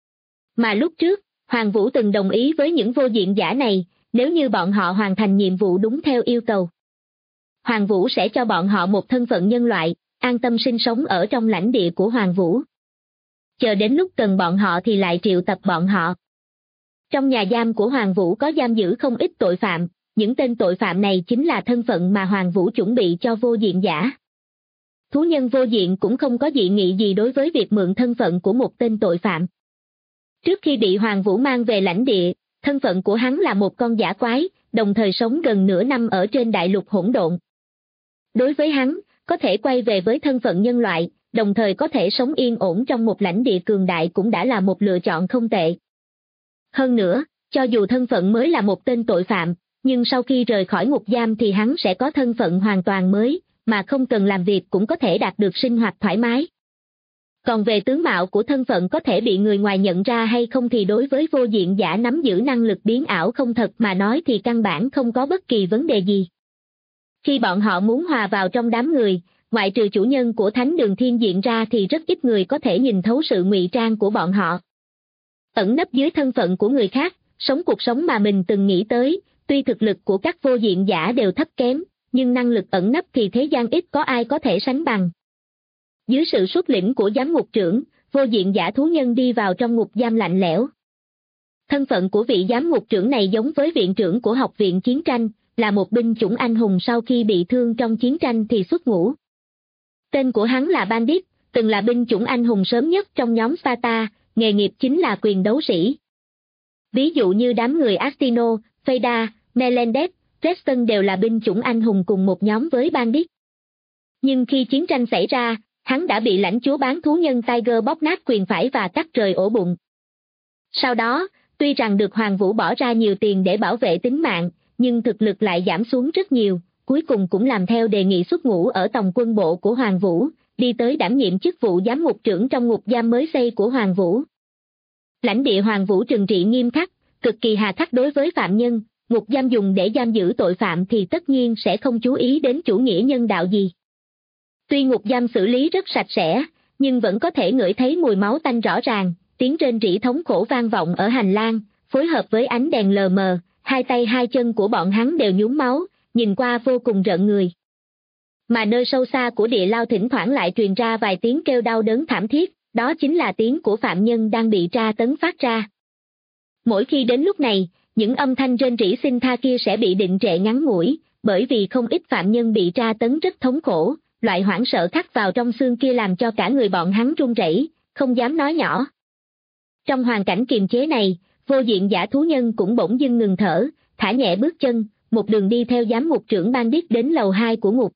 Mà lúc trước, Hoàng Vũ từng đồng ý với những vô diện giả này, nếu như bọn họ hoàn thành nhiệm vụ đúng theo yêu cầu. Hoàng Vũ sẽ cho bọn họ một thân phận nhân loại, an tâm sinh sống ở trong lãnh địa của Hoàng Vũ. Chờ đến lúc cần bọn họ thì lại triệu tập bọn họ. Trong nhà giam của Hoàng Vũ có giam giữ không ít tội phạm, những tên tội phạm này chính là thân phận mà Hoàng Vũ chuẩn bị cho vô diện giả. Thú nhân vô diện cũng không có dị nghị gì đối với việc mượn thân phận của một tên tội phạm. Trước khi bị Hoàng Vũ mang về lãnh địa, thân phận của hắn là một con dã quái, đồng thời sống gần nửa năm ở trên đại lục hỗn độn. Đối với hắn, có thể quay về với thân phận nhân loại, đồng thời có thể sống yên ổn trong một lãnh địa cường đại cũng đã là một lựa chọn không tệ. Hơn nữa, cho dù thân phận mới là một tên tội phạm, nhưng sau khi rời khỏi ngục giam thì hắn sẽ có thân phận hoàn toàn mới, mà không cần làm việc cũng có thể đạt được sinh hoạt thoải mái. Còn về tướng mạo của thân phận có thể bị người ngoài nhận ra hay không thì đối với vô diện giả nắm giữ năng lực biến ảo không thật mà nói thì căn bản không có bất kỳ vấn đề gì. Khi bọn họ muốn hòa vào trong đám người, ngoại trừ chủ nhân của Thánh Đường Thiên Diện ra thì rất ít người có thể nhìn thấu sự ngụy trang của bọn họ. Ẩn nấp dưới thân phận của người khác, sống cuộc sống mà mình từng nghĩ tới, tuy thực lực của các vô diện giả đều thấp kém, nhưng năng lực ẩn nấp thì thế gian ít có ai có thể sánh bằng. Dưới sự xuất lĩnh của giám ngục trưởng, vô diện giả thú nhân đi vào trong ngục giam lạnh lẽo. Thân phận của vị giám ngục trưởng này giống với viện trưởng của học viện chiến tranh, là một binh chủng anh hùng sau khi bị thương trong chiến tranh thì xuất ngũ. Tên của hắn là Bandit, từng là binh chủng anh hùng sớm nhất trong nhóm Sparta, nghề nghiệp chính là quyền đấu sĩ. Ví dụ như đám người Astino, Feida, Melendez, Preston đều là binh chủng anh hùng cùng một nhóm với Bandit. Nhưng khi chiến tranh xảy ra, hắn đã bị lãnh chúa bán thú nhân Tiger bóp nát quyền phải và cắt rời ổ bụng. Sau đó, tuy rằng được Hoàng Vũ bỏ ra nhiều tiền để bảo vệ tính mạng, nhưng thực lực lại giảm xuống rất nhiều, cuối cùng cũng làm theo đề nghị xuất ngũ ở tổng quân bộ của Hoàng Vũ, đi tới đảm nhiệm chức vụ giám ngục trưởng trong ngục giam mới xây của Hoàng Vũ. Lãnh địa Hoàng Vũ trừng trị nghiêm khắc, cực kỳ hà khắc đối với phạm nhân, ngục giam dùng để giam giữ tội phạm thì tất nhiên sẽ không chú ý đến chủ nghĩa nhân đạo gì. Tuy ngục giam xử lý rất sạch sẽ, nhưng vẫn có thể ngửi thấy mùi máu tanh rõ ràng, tiếng rên rỉ thống khổ vang vọng ở hành lang, phối hợp với ánh đèn lờ mờ, hai tay hai chân của bọn hắn đều nhuốm máu, nhìn qua vô cùng rợn người. Mà nơi sâu xa của địa lao thỉnh thoảng lại truyền ra vài tiếng kêu đau đớn thảm thiết, đó chính là tiếng của phạm nhân đang bị tra tấn phát ra. Mỗi khi đến lúc này, những âm thanh rên rỉ xin tha kia sẽ bị định trệ ngắn ngủi, bởi vì không ít phạm nhân bị tra tấn rất thống khổ, loại hoảng sợ khắc vào trong xương kia làm cho cả người bọn hắn run rẩy, không dám nói nhỏ. Trong hoàn cảnh kiềm chế này, vô diện giả thú nhân cũng bỗng dưng ngừng thở, thả nhẹ bước chân, một đường đi theo giám ngục trưởng Bandit đến lầu 2 của ngục.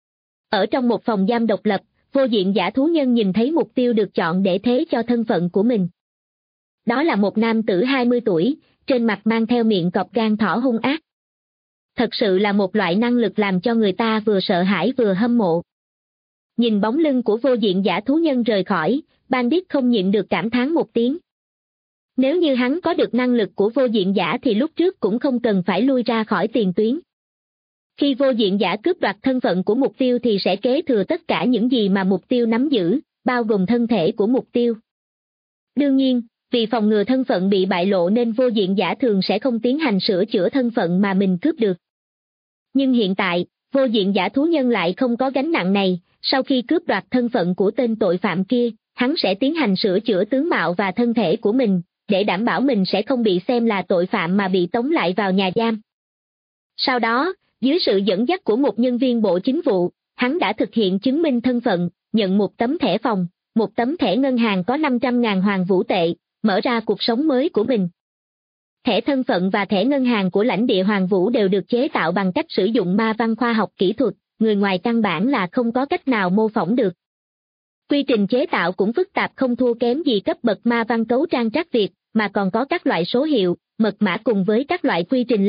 Ở trong một phòng giam độc lập, vô diện giả thú nhân nhìn thấy mục tiêu được chọn để thế cho thân phận của mình. Đó là một nam tử 20 tuổi, trên mặt mang theo miệng cọp gan thỏ hung ác. Thật sự là một loại năng lực làm cho người ta vừa sợ hãi vừa hâm mộ. Nhìn bóng lưng của vô diện giả thú nhân rời khỏi, Bandit không nhịn được cảm thán một tiếng. Nếu như hắn có được năng lực của vô diện giả thì lúc trước cũng không cần phải lui ra khỏi tiền tuyến. Khi vô diện giả cướp đoạt thân phận của mục tiêu thì sẽ kế thừa tất cả những gì mà mục tiêu nắm giữ, bao gồm thân thể của mục tiêu. Đương nhiên, vì phòng ngừa thân phận bị bại lộ nên vô diện giả thường sẽ không tiến hành sửa chữa thân phận mà mình cướp được. Nhưng hiện tại, vô diện giả thú nhân lại không có gánh nặng này, sau khi cướp đoạt thân phận của tên tội phạm kia, hắn sẽ tiến hành sửa chữa tướng mạo và thân thể của mình, để đảm bảo mình sẽ không bị xem là tội phạm mà bị tống lại vào nhà giam. Sau đó, dưới sự dẫn dắt của một nhân viên bộ chính vụ, hắn đã thực hiện chứng minh thân phận, nhận một tấm thẻ phòng, một tấm thẻ ngân hàng có 500.000 hoàng vũ tệ, mở ra cuộc sống mới của mình. Thẻ thân phận và thẻ ngân hàng của lãnh địa Hoàng Vũ đều được chế tạo bằng cách sử dụng ma văn khoa học kỹ thuật, người ngoài căn bản là không có cách nào mô phỏng được. Quy trình chế tạo cũng phức tạp không thua kém gì cấp bậc ma văn cấu trang trác Việt, mà còn có các loại số hiệu, mật mã cùng với các loại quy trình.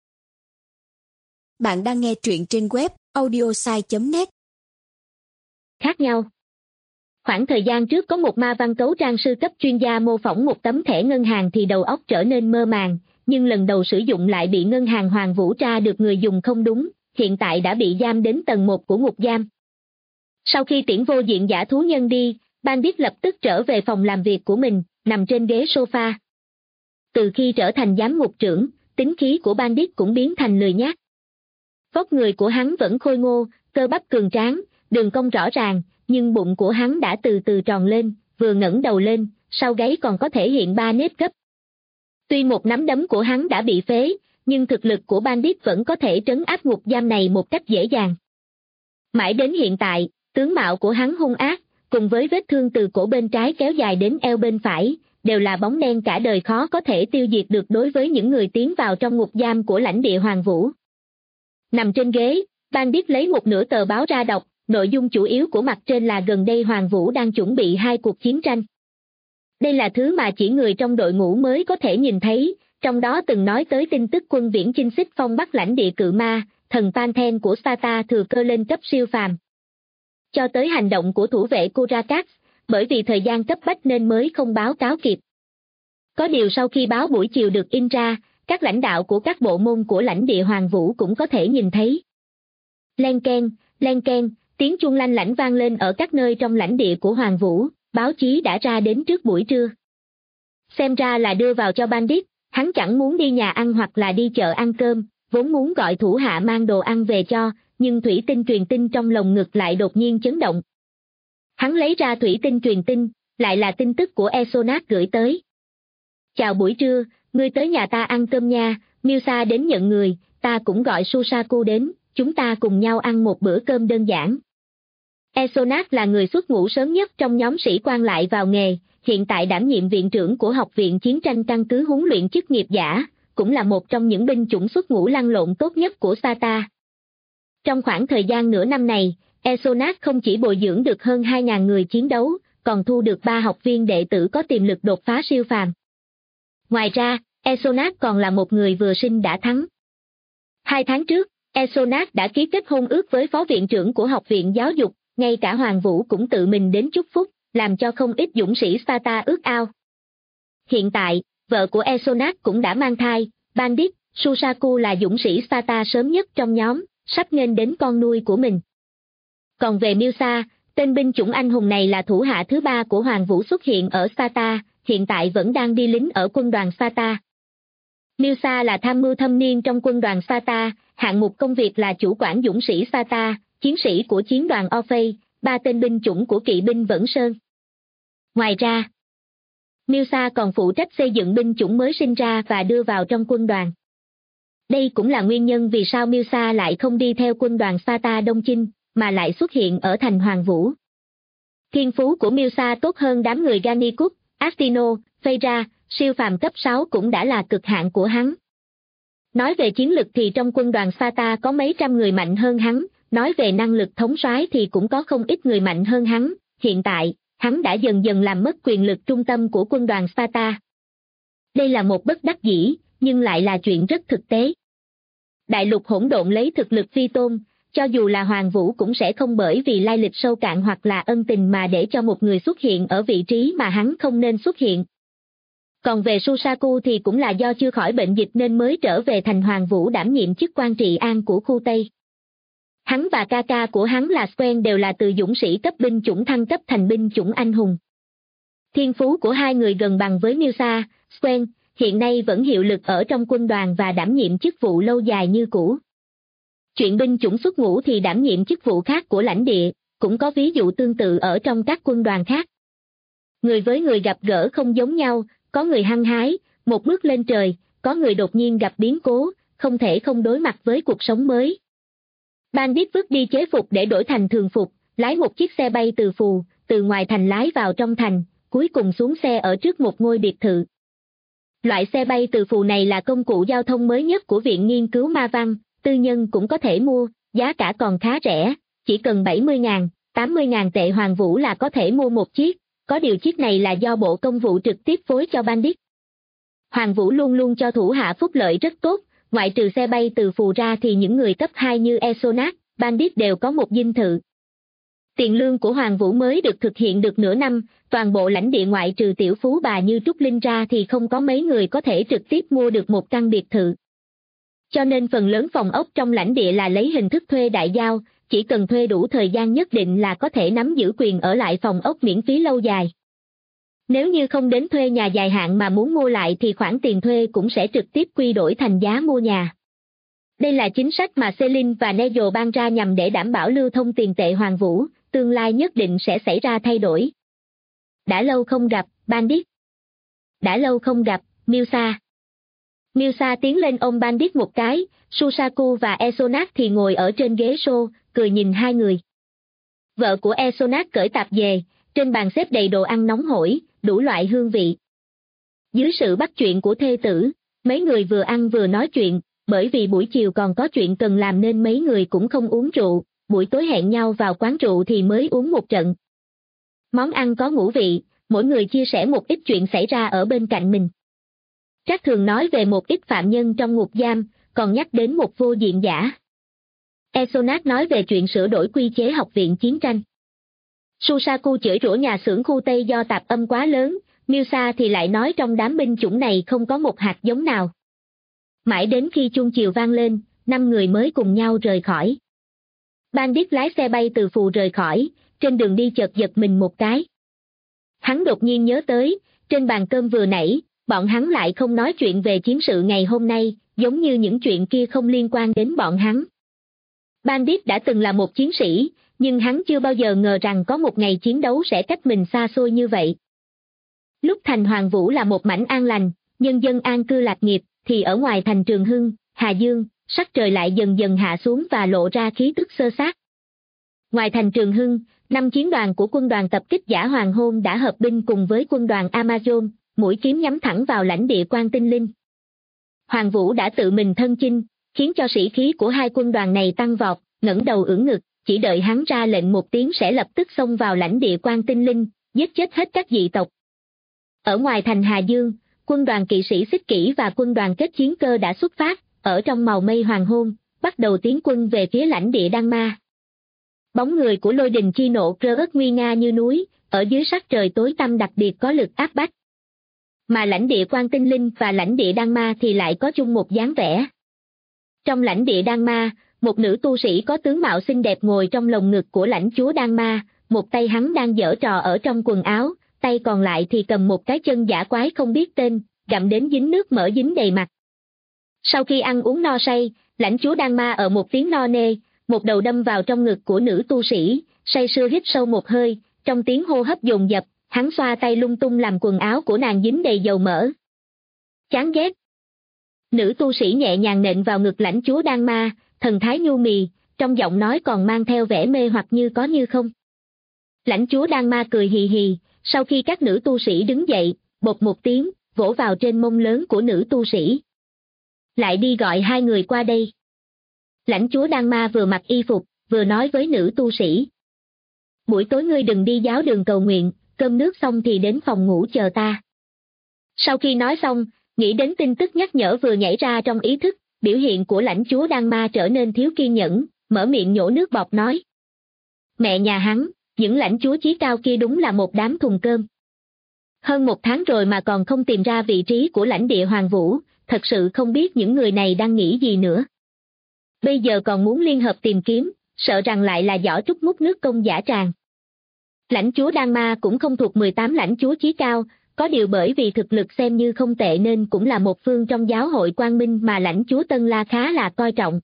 Bạn đang nghe truyện trên web audiosai.net. Khác nhau. Khoảng thời gian trước có một ma văn cấu trang sư cấp chuyên gia mô phỏng một tấm thẻ ngân hàng thì đầu óc trở nên mơ màng, nhưng lần đầu sử dụng lại bị ngân hàng Hoàng Vũ tra được người dùng không đúng, hiện tại đã bị giam đến tầng 1 của ngục giam. Sau khi tiễn vô diện giả thú nhân đi, Bandit lập tức trở về phòng làm việc của mình, nằm trên ghế sofa. Từ khi trở thành giám ngục trưởng, tính khí của Bandit cũng biến thành lười nhác. Vóc người của hắn vẫn khôi ngô, cơ bắp cường tráng, đường cong rõ ràng, nhưng bụng của hắn đã từ từ tròn lên, vừa ngẩng đầu lên, sau gáy còn có thể hiện 3 nếp gấp. Tuy một nắm đấm của hắn đã bị phế, nhưng thực lực của Bandit vẫn có thể trấn áp ngục giam này một cách dễ dàng. Mãi đến hiện tại, tướng mạo của hắn hung ác, cùng với vết thương từ cổ bên trái kéo dài đến eo bên phải, đều là bóng đen cả đời khó có thể tiêu diệt được đối với những người tiến vào trong ngục giam của lãnh địa Hoàng Vũ. Nằm trên ghế, Bandit lấy một nửa tờ báo ra đọc, nội dung chủ yếu của mặt trên là gần đây Hoàng Vũ đang chuẩn bị 2 cuộc chiến tranh. Đây là thứ mà chỉ người trong đội ngũ mới có thể nhìn thấy, trong đó từng nói tới tin tức quân viễn chinh xích phong bắt lãnh địa cự ma, thần Panthen của Sparta thừa cơ lên cấp siêu phàm. Cho tới hành động của thủ vệ Korakas, bởi vì thời gian cấp bách nên mới không báo cáo kịp. Có điều sau khi báo buổi chiều được in ra, các lãnh đạo của các bộ môn của lãnh địa Hoàng Vũ cũng có thể nhìn thấy. Len keng, tiếng chuông lanh lảnh vang lên ở các nơi trong lãnh địa của Hoàng Vũ, báo chí đã ra đến trước buổi trưa. Xem ra là đưa vào cho Bandit, hắn chẳng muốn đi nhà ăn hoặc là đi chợ ăn cơm, vốn muốn gọi thủ hạ mang đồ ăn về cho, nhưng thủy tinh truyền tin trong lồng ngực lại đột nhiên chấn động. Hắn lấy ra thủy tinh truyền tin, lại là tin tức của Esonat gửi tới. Chào buổi trưa, ngươi tới nhà ta ăn cơm nha, Musa đến nhận người, ta cũng gọi Susaku đến, chúng ta cùng nhau ăn một bữa cơm đơn giản. Esonat là người xuất ngũ sớm nhất trong nhóm sĩ quan lại vào nghề, hiện tại đảm nhiệm viện trưởng của Học viện Chiến tranh căn cứ huấn luyện chức nghiệp giả, cũng là một trong những binh chủng xuất ngũ lăn lộn tốt nhất của Sparta. Trong khoảng thời gian nửa năm này, Esonat không chỉ bồi dưỡng được hơn 2.000 người chiến đấu, còn thu được 3 học viên đệ tử có tiềm lực đột phá siêu phàm. Ngoài ra, Esonat còn là một người vừa sinh đã thắng. 2 tháng trước, Esonat đã ký kết hôn ước với phó viện trưởng của Học viện Giáo dục, ngay cả Hoàng Vũ cũng tự mình đến chúc phúc, làm cho không ít dũng sĩ Sparta ước ao. Hiện tại, vợ của Esonat cũng đã mang thai, Bandit, Susaku là dũng sĩ Sparta sớm nhất trong nhóm, sắp nghênh đến con nuôi của mình. Còn về Musa, tên binh chủng anh hùng này là thủ hạ thứ 3 của Hoàng Vũ xuất hiện ở Sparta, hiện tại vẫn đang đi lính ở quân đoàn Sparta. Musa là tham mưu thâm niên trong quân đoàn Sparta, hạng mục công việc là chủ quản dũng sĩ Sparta, chiến sĩ của chiến đoàn Orpheus, 3 tên binh chủng của kỵ binh Vẫn Sơn. Ngoài ra, Musa còn phụ trách xây dựng binh chủng mới sinh ra và đưa vào trong quân đoàn. Đây cũng là nguyên nhân vì sao Musa lại không đi theo quân đoàn Sparta đông chinh, mà lại xuất hiện ở thành Hoàng Vũ. Thiên phú của Musa tốt hơn đám người Gannicus, Astino, Phaedra, siêu phàm cấp 6 cũng đã là cực hạn của hắn. Nói về chiến lực thì trong quân đoàn Sparta có mấy trăm người mạnh hơn hắn, nói về năng lực thống soái thì cũng có không ít người mạnh hơn hắn, hiện tại, hắn đã dần dần làm mất quyền lực trung tâm của quân đoàn Sparta. Đây là một bất đắc dĩ, nhưng lại là chuyện rất thực tế. Đại lục hỗn độn lấy thực lực phi tôn, cho dù là Hoàng Vũ cũng sẽ không bởi vì lai lịch sâu cạn hoặc là ân tình mà để cho một người xuất hiện ở vị trí mà hắn không nên xuất hiện. Còn về Susaku thì cũng là do chưa khỏi bệnh dịch nên mới trở về thành Hoàng Vũ đảm nhiệm chức quan trị an của khu Tây. Hắn và ca ca của hắn là Sven đều là từ dũng sĩ cấp binh chủng thăng cấp thành binh chủng anh hùng. Thiên phú của hai người gần bằng với Musa, Sven hiện nay vẫn hiệu lực ở trong quân đoàn và đảm nhiệm chức vụ lâu dài như cũ. Chuyện binh chủng xuất ngũ thì đảm nhiệm chức vụ khác của lãnh địa, cũng có ví dụ tương tự ở trong các quân đoàn khác. Người với người gặp gỡ không giống nhau, có người hăng hái, một bước lên trời, có người đột nhiên gặp biến cố, không thể không đối mặt với cuộc sống mới. Bandit vứt đi chế phục để đổi thành thường phục, lái một chiếc xe bay từ phù, từ ngoài thành lái vào trong thành, cuối cùng xuống xe ở trước một ngôi biệt thự. Loại xe bay từ phù này là công cụ giao thông mới nhất của Viện Nghiên cứu Ma Văn, tư nhân cũng có thể mua, giá cả còn khá rẻ, chỉ cần 70.000, 80.000 tệ Hoàng Vũ là có thể mua một chiếc, có điều chiếc này là do Bộ Công vụ trực tiếp phối cho Bandit. Hoàng Vũ luôn luôn cho thủ hạ phúc lợi rất tốt, ngoại trừ xe bay từ phù ra thì những người cấp 2 như Esonat, Bandit đều có một dinh thự. Tiền lương của Hoàng Vũ mới được thực hiện được nửa năm, toàn bộ lãnh địa ngoại trừ tiểu phú bà như Trúc Linh ra thì không có mấy người có thể trực tiếp mua được một căn biệt thự. Cho nên phần lớn phòng ốc trong lãnh địa là lấy hình thức thuê đại giao, chỉ cần thuê đủ thời gian nhất định là có thể nắm giữ quyền ở lại phòng ốc miễn phí lâu dài. Nếu như không đến thuê nhà dài hạn mà muốn mua lại thì khoản tiền thuê cũng sẽ trực tiếp quy đổi thành giá mua nhà. Đây là chính sách mà Celine và Nejo ban ra nhằm để đảm bảo lưu thông tiền tệ Hoàng Vũ, tương lai nhất định sẽ xảy ra thay đổi. Đã lâu không gặp, Bandit. Đã lâu không gặp, Musa. Musa tiến lên ôm Bandit một cái, Susaku và Esonat thì ngồi ở trên ghế xô, cười nhìn hai người. Vợ của Esonat cởi tạp dề, trên bàn xếp đầy đồ ăn nóng hổi, đủ loại hương vị. Dưới sự bắt chuyện của thê tử, mấy người vừa ăn vừa nói chuyện, bởi vì buổi chiều còn có chuyện cần làm nên mấy người cũng không uống rượu, buổi tối hẹn nhau vào quán rượu thì mới uống một trận. Món ăn có ngũ vị, mỗi người chia sẻ một ít chuyện xảy ra ở bên cạnh mình. Trác thường nói về một ít phạm nhân trong ngục giam, còn nhắc đến một vô diện giả. Esonat nói về chuyện sửa đổi quy chế học viện chiến tranh. Susaku chửi rủa nhà xưởng khu Tây do tạp âm quá lớn, Musa thì lại nói trong đám binh chủng này không có một hạt giống nào. Mãi đến khi chuông chiều vang lên, 5 người mới cùng nhau rời khỏi. Bandit lái xe bay từ phù rời khỏi, trên đường đi chợt giật mình một cái. Hắn đột nhiên nhớ tới, trên bàn cơm vừa nãy, bọn hắn lại không nói chuyện về chiến sự ngày hôm nay, giống như những chuyện kia không liên quan đến bọn hắn. Bandit đã từng là một chiến sĩ, nhưng hắn chưa bao giờ ngờ rằng có một ngày chiến đấu sẽ cách mình xa xôi như vậy. Lúc thành Hoàng Vũ là một mảnh an lành, nhân dân an cư lạc nghiệp, thì ở ngoài thành Trường Hưng, Hà Dương, sắc trời lại dần dần hạ xuống và lộ ra khí tức xơ xác. Ngoài thành Trường Hưng, 5 chiến đoàn của quân đoàn tập kích giả Hoàng Hôn đã hợp binh cùng với quân đoàn Amazon, mũi kiếm nhắm thẳng vào lãnh địa Quan Tinh Linh. Hoàng Vũ đã tự mình thân chinh, khiến cho sĩ khí của hai quân đoàn này tăng vọt, ngẩng đầu ưỡn ngực, chỉ đợi hắn ra lệnh một tiếng sẽ lập tức xông vào lãnh địa Quan Tinh Linh, giết chết hết các dị tộc. Ở ngoài thành Hà Dương, quân đoàn kỵ sĩ Xích Kỷ và quân đoàn kết chiến cơ đã xuất phát, ở trong màu mây hoàng hôn, bắt đầu tiến quân về phía lãnh địa Đan Ma. Bóng người của lôi đình chi nộ cơ ớt nguy nga như núi, ở dưới sắc trời tối tăm đặc biệt có lực áp bách. Mà lãnh địa Quan Tinh Linh và lãnh địa Đan Ma thì lại có chung một dáng vẻ. Trong lãnh địa Đan Ma, một nữ tu sĩ có tướng mạo xinh đẹp ngồi trong lồng ngực của lãnh chúa Đan Ma, một tay hắn đang giở trò ở trong quần áo, tay còn lại thì cầm một cái chân dã quái không biết tên, gặm đến dính nước mỡ dính đầy mặt. Sau khi ăn uống no say, lãnh chúa Đan Ma ở một tiếng no nê, một đầu đâm vào trong ngực của nữ tu sĩ, say sưa hít sâu một hơi, trong tiếng hô hấp dồn dập, hắn xoa tay lung tung làm quần áo của nàng dính đầy dầu mỡ. Chán ghét. Nữ tu sĩ nhẹ nhàng nện vào ngực lãnh chúa Đan Ma, thần thái nhu mì, trong giọng nói còn mang theo vẻ mê hoặc như có như không. Lãnh chúa Đan Ma cười hì hì, sau khi các nữ tu sĩ đứng dậy, bột một tiếng, vỗ vào trên mông lớn của nữ tu sĩ. Lại đi gọi hai người qua đây. Lãnh chúa Đan Ma vừa mặc y phục, vừa nói với nữ tu sĩ. Buổi tối ngươi đừng đi giáo đường cầu nguyện, cơm nước xong thì đến phòng ngủ chờ ta. Sau khi nói xong, nghĩ đến tin tức nhắc nhở vừa nhảy ra trong ý thức, biểu hiện của lãnh chúa Đan Ma trở nên thiếu kiên nhẫn, mở miệng nhổ nước bọt nói. Mẹ nhà hắn, những lãnh chúa chí cao kia đúng là một đám thùng cơm. Hơn một tháng rồi mà còn không tìm ra vị trí của lãnh địa Hoàng Vũ, thật sự không biết những người này đang nghĩ gì nữa. Bây giờ còn muốn liên hợp tìm kiếm, sợ rằng lại là giỏ trúc múc nước công giả tràng. Lãnh chúa Đan Ma cũng không thuộc 18 lãnh chúa chí cao, có điều bởi vì thực lực xem như không tệ nên cũng là một phương trong giáo hội Quang Minh mà lãnh chúa Tân La khá là coi trọng.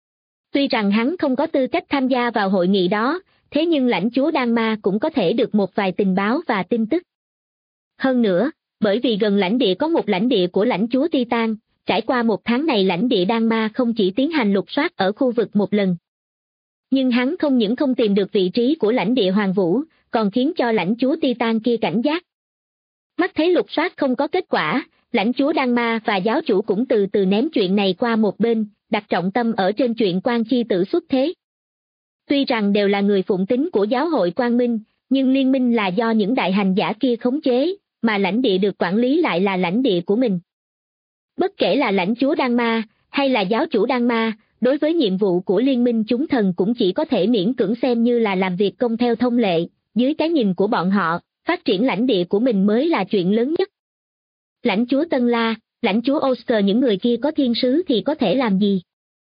Tuy rằng hắn không có tư cách tham gia vào hội nghị đó, thế nhưng lãnh chúa Đan Ma cũng có thể được một vài tình báo và tin tức. Hơn nữa, bởi vì gần lãnh địa có một lãnh địa của lãnh chúa Titan, trải qua một tháng này lãnh địa Đan Ma không chỉ tiến hành lục soát ở khu vực một lần. Nhưng hắn không những không tìm được vị trí của lãnh địa Hoàng Vũ, còn khiến cho lãnh chúa Titan kia cảnh giác. Mắt thấy lục soát không có kết quả, lãnh chúa Đan Ma và giáo chủ cũng từ từ ném chuyện này qua một bên, đặt trọng tâm ở trên chuyện Quan Chi Tử xuất thế. Tuy rằng đều là người phụng tín của giáo hội Quang Minh, nhưng liên minh là do những đại hành giả kia khống chế, mà lãnh địa được quản lý lại là lãnh địa của mình. Bất kể là lãnh chúa Đan Ma, hay là giáo chủ Đan Ma, đối với nhiệm vụ của liên minh chúng thần cũng chỉ có thể miễn cưỡng xem như là làm việc công theo thông lệ, dưới cái nhìn của bọn họ, phát triển lãnh địa của mình mới là chuyện lớn nhất. Lãnh chúa Tân La, lãnh chúa Oscar những người kia có thiên sứ thì có thể làm gì?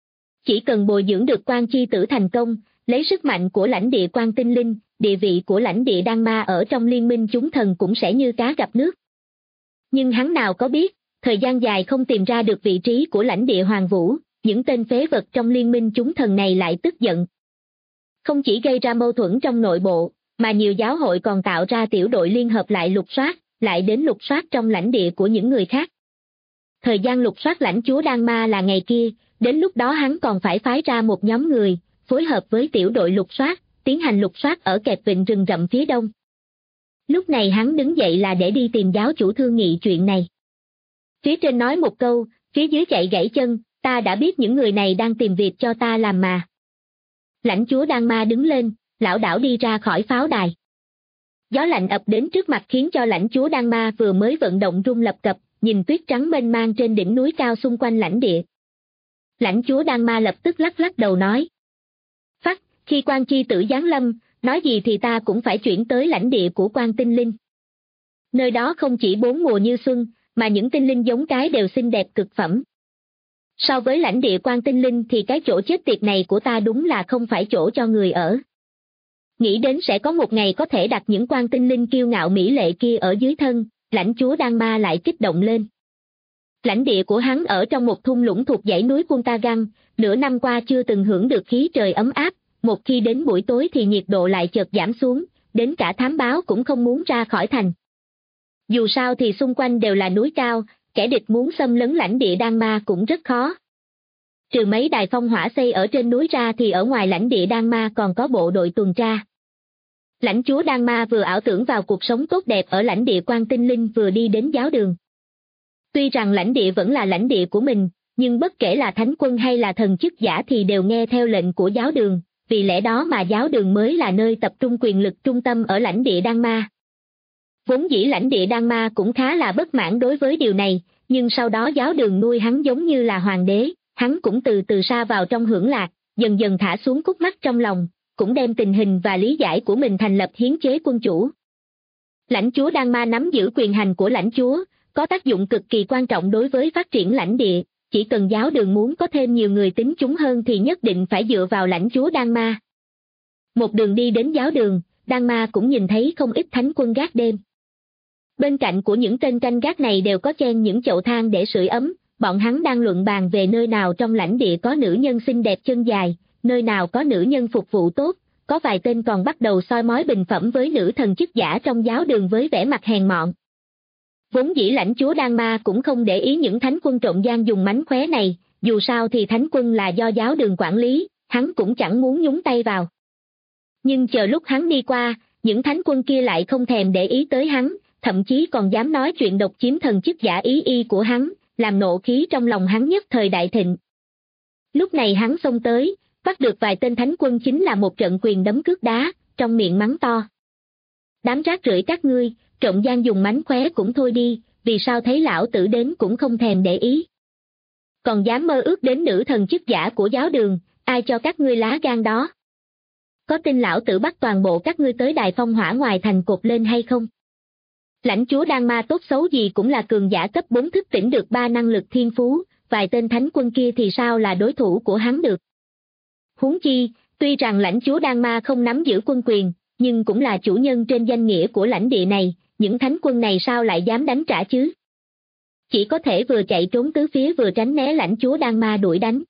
Chỉ cần bồi dưỡng được Quan Chi Tử thành công, lấy sức mạnh của lãnh địa Quan Tinh Linh, địa vị của lãnh địa Đan Ma ở trong liên minh chúng thần cũng sẽ như cá gặp nước. Nhưng hắn nào có biết, thời gian dài không tìm ra được vị trí của lãnh địa Hoàng Vũ, những tên phế vật trong liên minh chúng thần này lại tức giận. Không chỉ gây ra mâu thuẫn trong nội bộ, mà nhiều giáo hội còn tạo ra tiểu đội liên hợp lại lục soát, lại đến lục soát trong lãnh địa của những người khác. Thời gian lục soát lãnh chúa Đan Ma là ngày kia, đến lúc đó hắn còn phải phái ra một nhóm người, phối hợp với tiểu đội lục soát, tiến hành lục soát ở kẹp vịnh rừng rậm phía đông. Lúc này hắn đứng dậy là để đi tìm giáo chủ thương nghị chuyện này. Phía trên nói một câu, phía dưới chạy gãy chân, ta đã biết những người này đang tìm việc cho ta làm mà. Lãnh chúa Đan Ma đứng lên, lảo đảo đi ra khỏi pháo đài. Gió lạnh ập đến trước mặt khiến cho lãnh chúa Đan Ma vừa mới vận động run lập cập, nhìn tuyết trắng mênh mang trên đỉnh núi cao xung quanh lãnh địa. Lãnh chúa Đan Ma lập tức lắc lắc đầu nói. Phắc, khi Quan Chi Tử giáng lâm, nói gì thì ta cũng phải chuyển tới lãnh địa của Quan Tinh Linh. Nơi đó không chỉ bốn mùa như xuân, mà những tinh linh giống cái đều xinh đẹp cực phẩm. So với lãnh địa Quan Tinh Linh thì cái chỗ chết tiệt này của ta đúng là không phải chỗ cho người ở. Nghĩ đến sẽ có một ngày có thể đặt những Quan Tinh Linh kiêu ngạo mỹ lệ kia ở dưới thân, lãnh chúa Đan Ma lại kích động lên. Lãnh địa của hắn ở trong một thung lũng thuộc dãy núi Kuntagan, nửa năm qua chưa từng hưởng được khí trời ấm áp, một khi đến buổi tối thì nhiệt độ lại chợt giảm xuống, đến cả thám báo cũng không muốn ra khỏi thành. Dù sao thì xung quanh đều là núi cao, kẻ địch muốn xâm lấn lãnh địa Đan Ma cũng rất khó. Trừ mấy đài phong hỏa xây ở trên núi ra thì ở ngoài lãnh địa Đan Ma còn có bộ đội tuần tra. Lãnh chúa Đan Ma vừa ảo tưởng vào cuộc sống tốt đẹp ở lãnh địa Quan Tinh Linh vừa đi đến giáo đường. Tuy rằng lãnh địa vẫn là lãnh địa của mình, nhưng bất kể là thánh quân hay là thần chức giả thì đều nghe theo lệnh của giáo đường, vì lẽ đó mà giáo đường mới là nơi tập trung quyền lực trung tâm ở lãnh địa Đan Ma. Vốn dĩ lãnh địa Đan Ma cũng khá là bất mãn đối với điều này, nhưng sau đó giáo đường nuôi hắn giống như là hoàng đế, hắn cũng từ từ sa vào trong hưởng lạc, dần dần thả xuống khúc mắc trong lòng, cũng đem tình hình và lý giải của mình thành lập hiến chế quân chủ. Lãnh chúa Đan Ma nắm giữ quyền hành của lãnh chúa, có tác dụng cực kỳ quan trọng đối với phát triển lãnh địa, chỉ cần giáo đường muốn có thêm nhiều người tín chúng hơn thì nhất định phải dựa vào lãnh chúa Đan Ma. Một đường đi đến giáo đường, Đan Ma cũng nhìn thấy không ít thánh quân gác đêm. Bên cạnh của những tên canh gác này đều có chen những chậu than để sưởi ấm, bọn hắn đang luận bàn về nơi nào trong lãnh địa có nữ nhân xinh đẹp chân dài, nơi nào có nữ nhân phục vụ tốt, có vài tên còn bắt đầu soi mói bình phẩm với nữ thần chức giả trong giáo đường với vẻ mặt hèn mọn. Vốn dĩ lãnh chúa Đan Ma cũng không để ý những thánh quân trộm gian dùng mánh khóe này, dù sao thì thánh quân là do giáo đường quản lý, hắn cũng chẳng muốn nhúng tay vào. Nhưng chờ lúc hắn đi qua, những thánh quân kia lại không thèm để ý tới hắn, thậm chí còn dám nói chuyện độc chiếm thần chức giả ý y của hắn, làm nộ khí trong lòng hắn nhất thời đại thịnh. Lúc này hắn xông tới, bắt được vài tên thánh quân chính là một trận quyền đấm cước đá, trong miệng mắng to. Đám rác rưởi các ngươi, trộm gian dùng mánh khóe cũng thôi đi, vì sao thấy lão tử đến cũng không thèm để ý. Còn dám mơ ước đến nữ thần chức giả của giáo đường, ai cho các ngươi lá gan đó? Có tin lão tử bắt toàn bộ các ngươi tới đài phong hỏa ngoài thành cột lên hay không? Lãnh chúa Đan Ma tốt xấu gì cũng là cường giả cấp 4 thức tỉnh được 3 năng lực thiên phú, vài tên thánh quân kia thì sao là đối thủ của hắn được. Huống chi, tuy rằng lãnh chúa Đan Ma không nắm giữ quân quyền, nhưng cũng là chủ nhân trên danh nghĩa của lãnh địa này, những thánh quân này sao lại dám đánh trả chứ? Chỉ có thể vừa chạy trốn tứ phía vừa tránh né lãnh chúa Đan Ma đuổi đánh.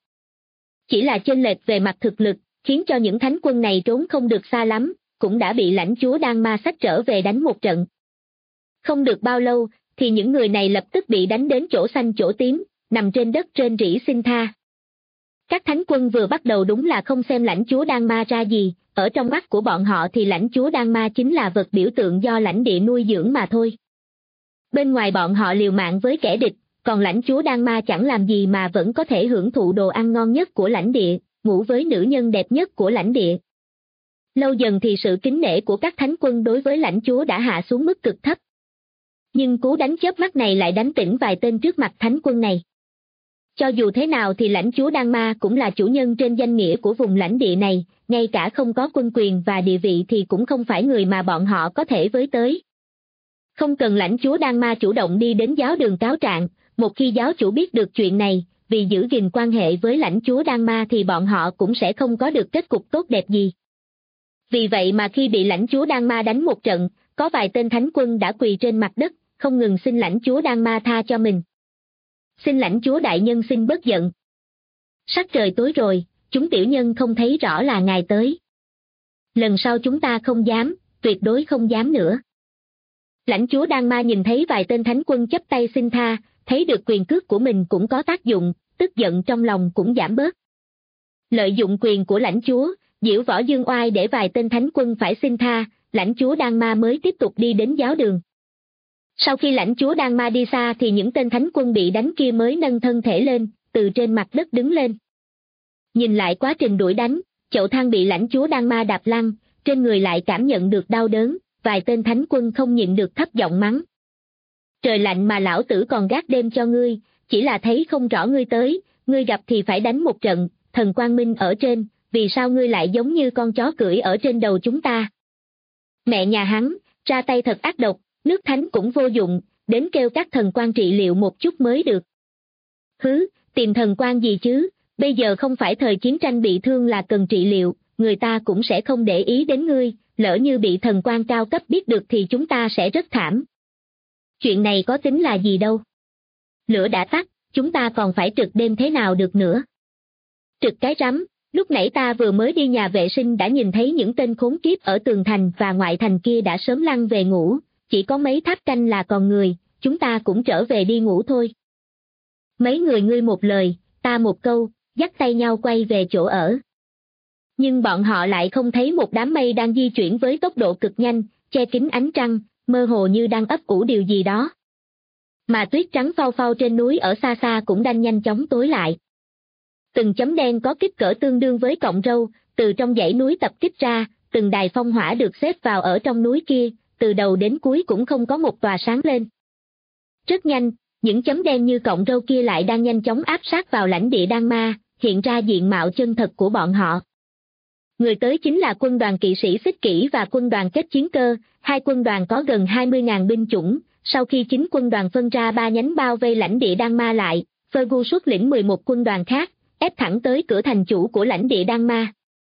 Chỉ là chênh lệch về mặt thực lực, khiến cho những thánh quân này trốn không được xa lắm, cũng đã bị lãnh chúa Đan Ma xách trở về đánh một trận. Không được bao lâu, thì những người này lập tức bị đánh đến chỗ xanh chỗ tím, nằm trên đất rên rỉ xin tha. Các thánh quân vừa bắt đầu đúng là không xem lãnh chúa Đan Ma ra gì, ở trong mắt của bọn họ thì lãnh chúa Đan Ma chính là vật biểu tượng do lãnh địa nuôi dưỡng mà thôi. Bên ngoài bọn họ liều mạng với kẻ địch, còn lãnh chúa Đan Ma chẳng làm gì mà vẫn có thể hưởng thụ đồ ăn ngon nhất của lãnh địa, ngủ với nữ nhân đẹp nhất của lãnh địa. Lâu dần thì sự kính nể của các thánh quân đối với lãnh chúa đã hạ xuống mức cực thấp. Nhưng cú đánh chớp mắt này lại đánh tỉnh vài tên trước mặt thánh quân này. Cho dù thế nào thì lãnh chúa Đan Ma cũng là chủ nhân trên danh nghĩa của vùng lãnh địa này, ngay cả không có quân quyền và địa vị thì cũng không phải người mà bọn họ có thể với tới. Không cần lãnh chúa Đan Ma chủ động đi đến giáo đường cáo trạng, một khi giáo chủ biết được chuyện này, vì giữ gìn quan hệ với lãnh chúa Đan Ma thì bọn họ cũng sẽ không có được kết cục tốt đẹp gì. Vì vậy mà khi bị lãnh chúa Đan Ma đánh một trận, có vài tên thánh quân đã quỳ trên mặt đất, không ngừng xin lãnh chúa Đan Ma tha cho mình. Xin lãnh chúa đại nhân xin bớt giận. Sắc trời tối rồi, chúng tiểu nhân không thấy rõ là ngài tới. Lần sau chúng ta không dám, tuyệt đối không dám nữa. Lãnh chúa Đan Ma nhìn thấy vài tên thánh quân chắp tay xin tha, thấy được quyền cước của mình cũng có tác dụng, tức giận trong lòng cũng giảm bớt. Lợi dụng quyền của lãnh chúa, diễu võ dương oai để vài tên thánh quân phải xin tha, lãnh chúa Đan Ma mới tiếp tục đi đến giáo đường. Sau khi lãnh chúa Đan Ma đi xa thì những tên thánh quân bị đánh kia mới nâng thân thể lên, từ trên mặt đất đứng lên. Nhìn lại quá trình đuổi đánh, chậu than bị lãnh chúa Đan Ma đạp lăn, trên người lại cảm nhận được đau đớn, vài tên thánh quân không nhịn được thấp giọng mắng. Trời lạnh mà lão tử còn gác đêm cho ngươi, chỉ là thấy không rõ ngươi tới, ngươi gặp thì phải đánh một trận, thần quang minh ở trên, vì sao ngươi lại giống như con chó cưỡi ở trên đầu chúng ta? Mẹ nhà hắn, ra tay thật ác độc, nước thánh cũng vô dụng, đến kêu các thần quan trị liệu một chút mới được. Hứ, tìm thần quan gì chứ, bây giờ không phải thời chiến tranh bị thương là cần trị liệu, người ta cũng sẽ không để ý đến ngươi, lỡ như bị thần quan cao cấp biết được thì chúng ta sẽ rất thảm. Chuyện này có tính là gì đâu. Lửa đã tắt, chúng ta còn phải trực đêm thế nào được nữa. Trực cái rắm, lúc nãy ta vừa mới đi nhà vệ sinh đã nhìn thấy những tên khốn kiếp ở tường thành và ngoại thành kia đã sớm lăn về ngủ, chỉ có mấy tháp canh là còn người, chúng ta cũng trở về đi ngủ thôi. Mấy người ngươi một lời, ta một câu, dắt tay nhau quay về chỗ ở. Nhưng bọn họ lại không thấy một đám mây đang di chuyển với tốc độ cực nhanh, che kín ánh trăng, mơ hồ như đang ấp ủ điều gì đó. Mà tuyết trắng phau phau trên núi ở xa xa cũng đang nhanh chóng tối lại. Từng chấm đen có kích cỡ tương đương với cọng râu, từ trong dãy núi tập kích ra, từng đài phong hỏa được xếp vào ở trong núi kia, từ đầu đến cuối cũng không có một tòa sáng lên. Rất nhanh, những chấm đen như cọng râu kia lại đang nhanh chóng áp sát vào lãnh địa Đan Ma, hiện ra diện mạo chân thật của bọn họ. Người tới chính là quân đoàn kỵ sĩ Xích Kỷ và quân đoàn kết chiến cơ, hai quân đoàn có gần 20.000 binh chủng, sau khi chính quân đoàn phân ra 3 nhánh bao vây lãnh địa Đan Ma lại, Fergus xuất lĩnh 11 quân đoàn khác, ép thẳng tới cửa thành chủ của lãnh địa Đan Ma.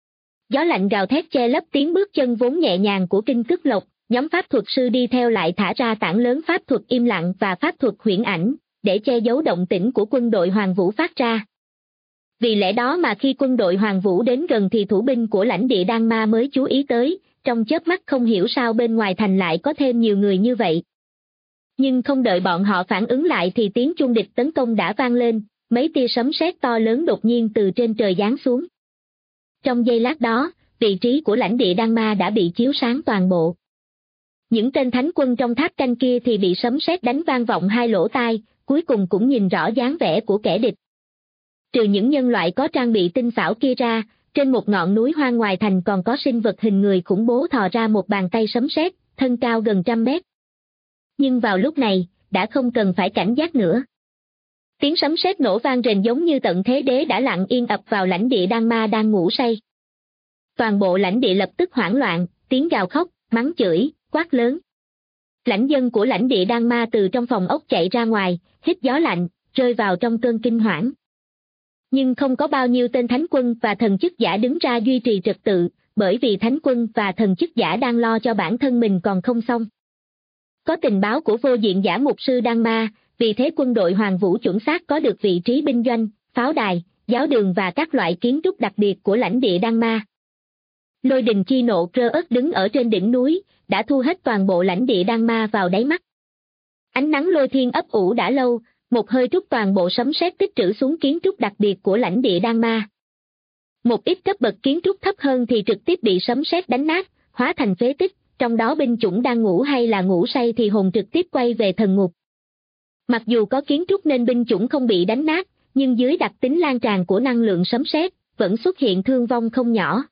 Gió lạnh gào thét che lấp tiếng bước chân vốn nhẹ nhàng của Kinh Cức Lộc, nhóm pháp thuật sư đi theo lại thả ra tảng lớn pháp thuật im lặng và pháp thuật huyễn ảnh, để che giấu động tĩnh của quân đội Hoàng Vũ phát ra. Vì lẽ đó mà khi quân đội Hoàng Vũ đến gần thì thủ binh của lãnh địa Đan Ma mới chú ý tới, trong chớp mắt không hiểu sao bên ngoài thành lại có thêm nhiều người như vậy. Nhưng không đợi bọn họ phản ứng lại thì tiếng chuông địch tấn công đã vang lên, mấy tia sấm sét to lớn đột nhiên từ trên trời giáng xuống. Trong giây lát đó, vị trí của lãnh địa Đan Ma đã bị chiếu sáng toàn bộ. Những tên thánh quân trong tháp canh kia thì bị sấm sét đánh vang vọng hai lỗ tai, cuối cùng cũng nhìn rõ dáng vẻ của kẻ địch. Trừ những nhân loại có trang bị tinh xảo kia ra, trên một ngọn núi hoang ngoài thành còn có sinh vật hình người khủng bố thò ra một bàn tay sấm sét, thân cao gần 100 mét. Nhưng vào lúc này, đã không cần phải cảnh giác nữa. Tiếng sấm sét nổ vang rền giống như tận thế đế đã lặng yên ập vào lãnh địa Đan Ma đang ngủ say. Toàn bộ lãnh địa lập tức hoảng loạn, tiếng gào khóc, mắng chửi, quát lớn. Lãnh dân của lãnh địa Đan Ma từ trong phòng ốc chạy ra ngoài, hít gió lạnh, rơi vào trong cơn kinh hoảng. Nhưng không có bao nhiêu tên thánh quân và thần chức giả đứng ra duy trì trật tự, bởi vì thánh quân và thần chức giả đang lo cho bản thân mình còn không xong. Có tình báo của vô diện giả mục sư Đan Ma, vì thế quân đội Hoàng Vũ chuẩn xác có được vị trí binh doanh, pháo đài, giáo đường và các loại kiến trúc đặc biệt của lãnh địa Đan Ma. Lôi đình chi nộ Krơ đứng ở trên đỉnh núi, đã thu hết toàn bộ lãnh địa Đan Ma vào đáy mắt. Ánh nắng lôi thiên ấp ủ đã lâu, một hơi trút toàn bộ sấm sét tích trữ xuống kiến trúc đặc biệt của lãnh địa Đan Ma. Một ít cấp bậc kiến trúc thấp hơn thì trực tiếp bị sấm sét đánh nát, hóa thành phế tích, trong đó binh chủng đang ngủ hay là ngủ say thì hồn trực tiếp quay về thần ngục. Mặc dù có kiến trúc nên binh chủng không bị đánh nát, nhưng dưới đặc tính lan tràn của năng lượng sấm sét, vẫn xuất hiện thương vong không nhỏ.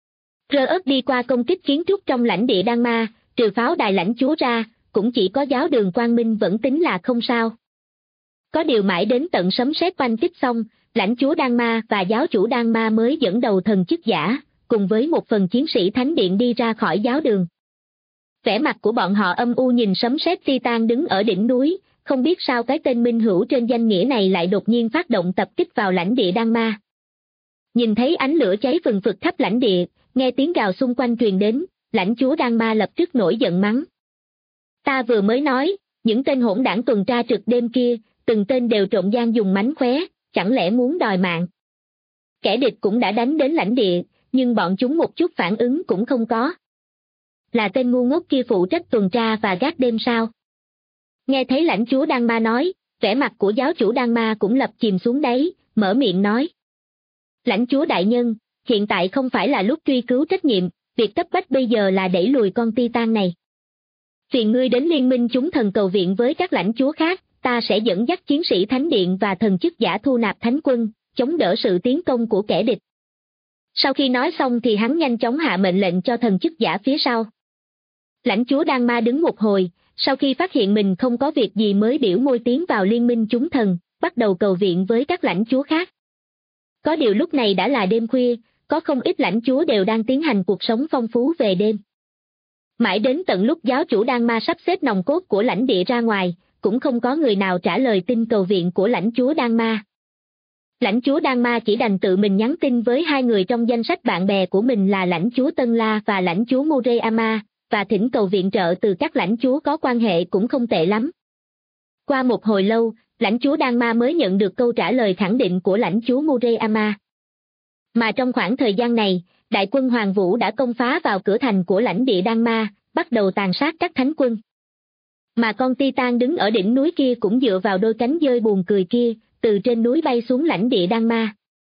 Krơ đi qua công kích kiến trúc trong lãnh địa Đan Ma, trừ pháo đài lãnh chúa ra, cũng chỉ có giáo đường Quang Minh vẫn tính là không sao. Có điều mãi đến tận sấm sét oanh kích xong, lãnh chúa Đan Ma và giáo chủ Đan Ma mới dẫn đầu thần chức giả, cùng với một phần chiến sĩ thánh điện đi ra khỏi giáo đường. Vẻ mặt của bọn họ âm u nhìn sấm sét Titan đứng ở đỉnh núi, không biết sao cái tên minh hữu trên danh nghĩa này lại đột nhiên phát động tập kích vào lãnh địa Đan Ma. Nhìn thấy ánh lửa cháy phừng phực khắp lãnh địa, nghe tiếng gào xung quanh truyền đến, lãnh chúa Đan Ma lập tức nổi giận mắng. Ta vừa mới nói, những tên hỗn đảng tuần tra trực đêm kia, từng tên đều trộm gian dùng mánh khóe, chẳng lẽ muốn đòi mạng. Kẻ địch cũng đã đánh đến lãnh địa, nhưng bọn chúng một chút phản ứng cũng không có. Là tên ngu ngốc kia phụ trách tuần tra và gác đêm sao? Nghe thấy lãnh chúa Đan Ma nói, vẻ mặt của giáo chủ Đan Ma cũng lập chìm xuống đáy, mở miệng nói. Lãnh chúa đại nhân, hiện tại không phải là lúc truy cứu trách nhiệm, việc cấp bách bây giờ là đẩy lùi con Titan này. Phiền ngươi đến liên minh chúng thần cầu viện với các lãnh chúa khác, ta sẽ dẫn dắt chiến sĩ thánh điện và thần chức giả thu nạp thánh quân, chống đỡ sự tiến công của kẻ địch. Sau khi nói xong thì hắn nhanh chóng hạ mệnh lệnh cho thần chức giả phía sau. Lãnh chúa Đan Ma đứng một hồi, sau khi phát hiện mình không có việc gì mới biểu môi tiến vào liên minh chúng thần, bắt đầu cầu viện với các lãnh chúa khác. Có điều lúc này đã là đêm khuya, có không ít lãnh chúa đều đang tiến hành cuộc sống phong phú về đêm. Mãi đến tận lúc giáo chủ Đan Ma sắp xếp nòng cốt của lãnh địa ra ngoài, cũng không có người nào trả lời tin cầu viện của lãnh chúa Đan Ma. Lãnh chúa Đan Ma chỉ đành tự mình nhắn tin với hai người trong danh sách bạn bè của mình là lãnh chúa Tân La và lãnh chúa Murayama, và thỉnh cầu viện trợ từ các lãnh chúa có quan hệ cũng không tệ lắm. Qua một hồi lâu, lãnh chúa Đan Ma mới nhận được câu trả lời khẳng định của lãnh chúa Murayama. Mà trong khoảng thời gian này, đại quân Hoàng Vũ đã công phá vào cửa thành của lãnh địa Đan Ma, bắt đầu tàn sát các thánh quân. Mà con Titan đứng ở đỉnh núi kia cũng dựa vào đôi cánh dơi buồn cười kia, từ trên núi bay xuống lãnh địa Đan Ma.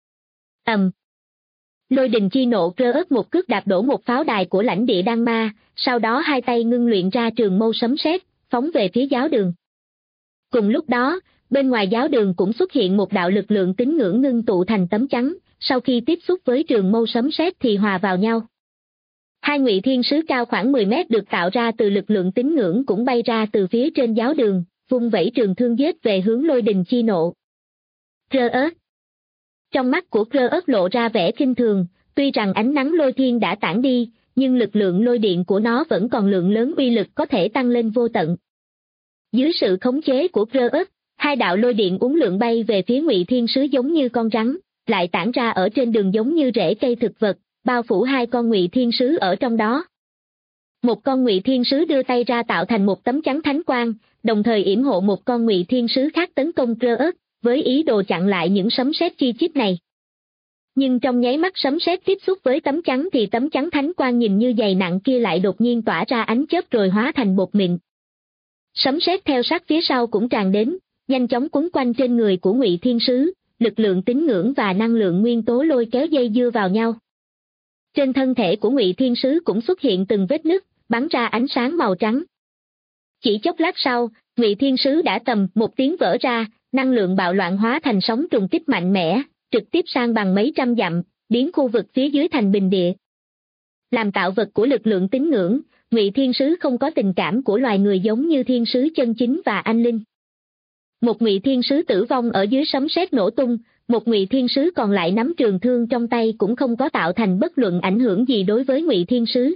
Lôi đình chi nộ Krơ một cước đạp đổ một pháo đài của lãnh địa Đan Ma, sau đó hai tay ngưng luyện ra trường mâu sấm sét, phóng về phía giáo đường. Cùng lúc đó, bên ngoài giáo đường cũng xuất hiện một đạo lực lượng tín ngưỡng ngưng tụ thành tấm chắn, sau khi tiếp xúc với trường mâu sấm sét thì hòa vào nhau. Hai ngụy thiên sứ cao khoảng 10 mét được tạo ra từ lực lượng tín ngưỡng cũng bay ra từ phía trên giáo đường, vung vẩy trường thương giết về hướng lôi đình chi nộ. Krơ. Trong mắt của Krơ lộ ra vẻ khinh thường, tuy rằng ánh nắng lôi thiên đã tản đi, nhưng lực lượng lôi điện của nó vẫn còn lượng lớn uy lực có thể tăng lên vô tận. Dưới sự khống chế của Kreuth, hai đạo lôi điện uốn lượn bay về phía Ngụy Thiên Sứ giống như con rắn, lại tản ra ở trên đường giống như rễ cây thực vật, bao phủ hai con Ngụy Thiên Sứ ở trong đó. Một con Ngụy Thiên Sứ đưa tay ra tạo thành một tấm chắn thánh quang, đồng thời yểm hộ một con Ngụy Thiên Sứ khác tấn công Kreuth, với ý đồ chặn lại những sấm sét chi chít này. Nhưng trong nháy mắt sấm sét tiếp xúc với tấm chắn thì tấm chắn thánh quang nhìn như dày nặng kia lại đột nhiên tỏa ra ánh chớp rồi hóa thành bột mịn. Sấm sét theo sát phía sau cũng tràn đến, nhanh chóng quấn quanh trên người của Ngụy Thiên Sứ, lực lượng tín ngưỡng và năng lượng nguyên tố lôi kéo dây dưa vào nhau. Trên thân thể của Ngụy Thiên Sứ cũng xuất hiện từng vết nứt, bắn ra ánh sáng màu trắng. Chỉ chốc lát sau, Ngụy Thiên Sứ đã tầm một tiếng vỡ ra, năng lượng bạo loạn hóa thành sóng trùng kích mạnh mẽ, trực tiếp sang bằng mấy trăm dặm, biến khu vực phía dưới thành bình địa. Làm tạo vật của lực lượng tín ngưỡng, Ngụy Thiên Sứ không có tình cảm của loài người giống như Thiên Sứ chân chính và anh linh. Một Ngụy Thiên Sứ tử vong ở dưới sấm sét nổ tung, một Ngụy Thiên Sứ còn lại nắm trường thương trong tay cũng không có tạo thành bất luận ảnh hưởng gì đối với Ngụy Thiên Sứ.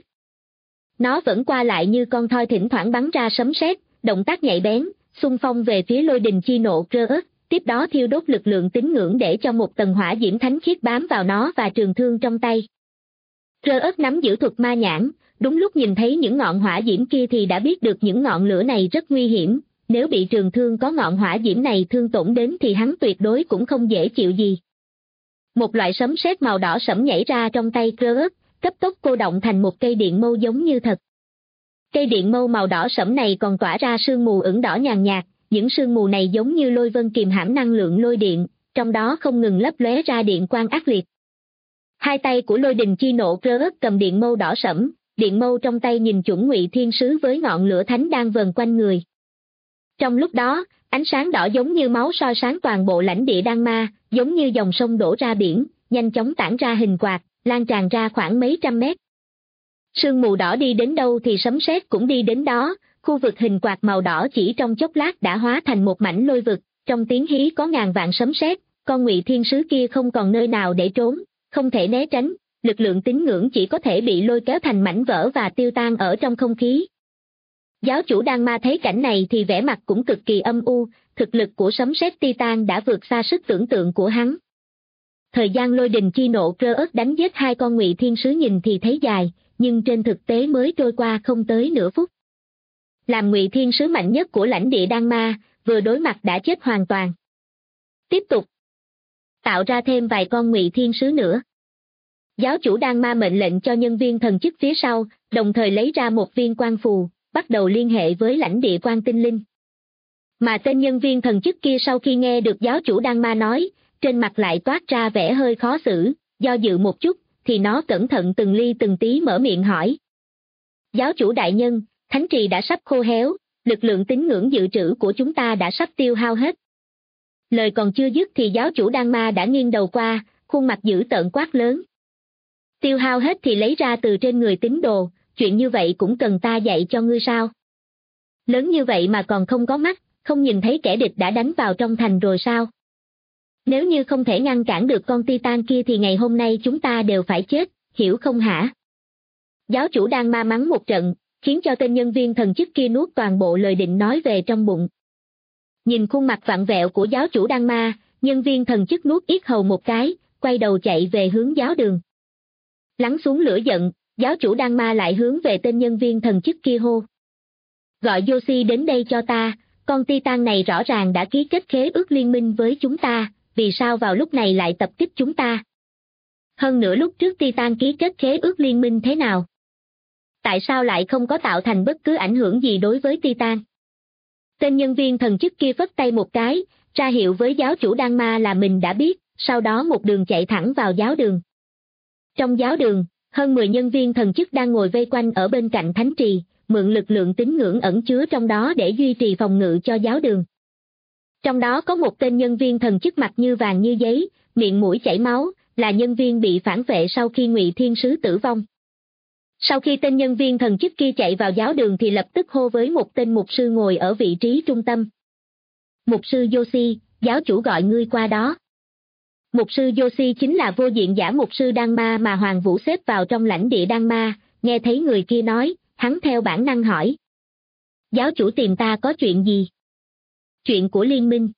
Nó vẫn qua lại như con thoi thỉnh thoảng bắn ra sấm sét, động tác nhạy bén, xung phong về phía lôi đình chi nộ Kreuth, tiếp đó thiêu đốt lực lượng tín ngưỡng để cho một tầng hỏa diễm thánh khiết bám vào nó và trường thương trong tay. Kreuth nắm giữ thuật ma nhãn, đúng lúc nhìn thấy những ngọn hỏa diễm kia thì đã biết được những ngọn lửa này rất nguy hiểm, nếu bị trường thương có ngọn hỏa diễm này thương tổn đến thì hắn tuyệt đối cũng không dễ chịu gì. Một loại sấm sét màu đỏ sẫm nhảy ra trong tay Kreuth, cấp tốc cô động thành một cây điện mâu giống như thật. Cây điện mâu màu đỏ sẫm này còn tỏa ra sương mù ửng đỏ nhàn nhạt, những sương mù này giống như lôi vân kìm hãm năng lượng lôi điện, trong đó không ngừng lấp lóe ra điện quang ác liệt. Hai tay của lôi đình chi nộ Kreuth cầm điện mâu đỏ sẫm, điện mâu trong tay nhìn chuẩn Ngụy Thiên Sứ với ngọn lửa thánh đang vờn quanh người. Trong lúc đó, ánh sáng đỏ giống như máu soi sáng toàn bộ lãnh địa Đan Ma, giống như dòng sông đổ ra biển, nhanh chóng tản ra hình quạt, lan tràn ra khoảng mấy trăm mét. Sương mù đỏ đi đến đâu thì sấm sét cũng đi đến đó, khu vực hình quạt màu đỏ chỉ trong chốc lát đã hóa thành một mảnh lôi vực, trong tiếng hí có ngàn vạn sấm sét, con Ngụy Thiên Sứ kia không còn nơi nào để trốn, không thể né tránh, lực lượng tín ngưỡng chỉ có thể bị lôi kéo thành mảnh vỡ và tiêu tan ở trong không khí. Giáo chủ Đan Ma thấy cảnh này thì vẻ mặt cũng cực kỳ âm u, thực lực của sấm sét Titan đã vượt xa sức tưởng tượng của hắn. Thời gian lôi đình chi nộ Kreuth đánh giết hai con Ngụy Thiên Sứ nhìn thì thấy dài, nhưng trên thực tế mới trôi qua không tới nửa phút. Làm Ngụy Thiên Sứ mạnh nhất của lãnh địa Đan Ma, vừa đối mặt đã chết hoàn toàn. Tiếp tục tạo ra thêm vài con Ngụy Thiên Sứ nữa. Giáo chủ Đan Ma mệnh lệnh cho nhân viên thần chức phía sau, đồng thời lấy ra một viên quan phù, bắt đầu liên hệ với lãnh địa Quan Tinh Linh. Mà tên nhân viên thần chức kia sau khi nghe được giáo chủ Đan Ma nói, trên mặt lại toát ra vẻ hơi khó xử, do dự một chút, thì nó cẩn thận từng ly từng tí mở miệng hỏi. Giáo chủ đại nhân, thánh trì đã sắp khô héo, lực lượng tín ngưỡng dự trữ của chúng ta đã sắp tiêu hao hết. Lời còn chưa dứt thì giáo chủ Đan Ma đã nghiêng đầu qua, khuôn mặt dữ tợn quát lớn. Tiêu hao hết thì lấy ra từ trên người tín đồ, chuyện như vậy cũng cần ta dạy cho ngươi sao? Lớn như vậy mà còn không có mắt, không nhìn thấy kẻ địch đã đánh vào trong thành rồi sao? Nếu như không thể ngăn cản được con Titan kia thì ngày hôm nay chúng ta đều phải chết, hiểu không hả? Giáo chủ Đan Ma mắng một trận, khiến cho tên nhân viên thần chức kia nuốt toàn bộ lời định nói về trong bụng. Nhìn khuôn mặt vặn vẹo của giáo chủ Đan Ma, nhân viên thần chức nuốt yết hầu một cái, quay đầu chạy về hướng giáo đường. Lắng xuống lửa giận, giáo chủ Đan Ma lại hướng về tên nhân viên thần chức kia hô. Gọi Yoshi đến đây cho ta, con Titan này rõ ràng đã ký kết khế ước liên minh với chúng ta, vì sao vào lúc này lại tập kích chúng ta? Hơn nữa lúc trước Titan ký kết khế ước liên minh thế nào? Tại sao lại không có tạo thành bất cứ ảnh hưởng gì đối với Titan? Tên nhân viên thần chức kia phất tay một cái, ra hiệu với giáo chủ Đan Ma là mình đã biết, sau đó một đường chạy thẳng vào giáo đường. Trong giáo đường, hơn 10 nhân viên thần chức đang ngồi vây quanh ở bên cạnh thánh trì, mượn lực lượng tín ngưỡng ẩn chứa trong đó để duy trì phòng ngự cho giáo đường. Trong đó có một tên nhân viên thần chức mặt như vàng như giấy, miệng mũi chảy máu, là nhân viên bị phản vệ sau khi Ngụy Thiên Sứ tử vong. Sau khi tên nhân viên thần chức kia chạy vào giáo đường thì lập tức hô với một tên mục sư ngồi ở vị trí trung tâm. Mục sư Yoshi, giáo chủ gọi ngươi qua đó. Mục sư Yoshi chính là vô diện giả mục sư Đan Ma mà Hoàng Vũ xếp vào trong lãnh địa Đan Ma, nghe thấy người kia nói, hắn theo bản năng hỏi. giáo chủ tìm ta có chuyện gì? Chuyện của liên minh.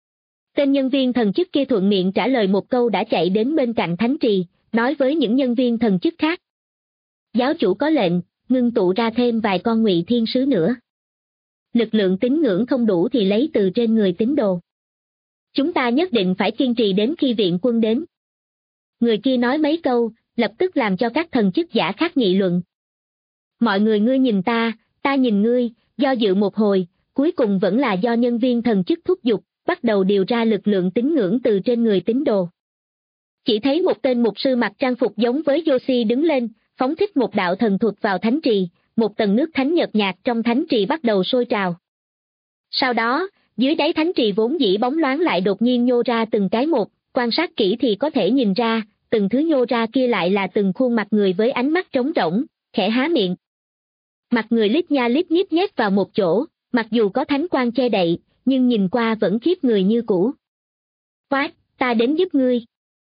Tên nhân viên thần chức kia thuận miệng trả lời một câu đã chạy đến bên cạnh thánh trì, nói với những nhân viên thần chức khác. Giáo chủ có lệnh, ngưng tụ ra thêm vài con ngụy thiên sứ nữa. Lực lượng tín ngưỡng không đủ thì lấy từ trên người tín đồ. Chúng ta nhất định phải kiên trì đến khi viện quân đến. Người kia nói mấy câu, lập tức làm cho các thần chức giả khác nghị luận. Mọi người ngươi nhìn ta nhìn ngươi, do dự một hồi, cuối cùng vẫn là do nhân viên thần chức thúc giục, bắt đầu điều ra lực lượng tín ngưỡng từ trên người tín đồ. Chỉ thấy một tên mục sư mặc trang phục giống với Yoshi đứng lên, phóng thích một đạo thần thuật vào thánh trì, một tầng nước thánh nhợt nhạt trong thánh trì bắt đầu sôi trào. Sau đó, dưới đáy thánh trì vốn dĩ bóng loáng lại đột nhiên nhô ra từng cái một, quan sát kỹ thì có thể nhìn ra, từng thứ nhô ra kia lại là từng khuôn mặt người với ánh mắt trống rỗng, khẽ há miệng. Mặt người lít nha lít nhít nhét vào một chỗ, mặc dù có thánh quang che đậy, nhưng nhìn qua vẫn khiếp người như cũ. Quát, ta đến giúp ngươi.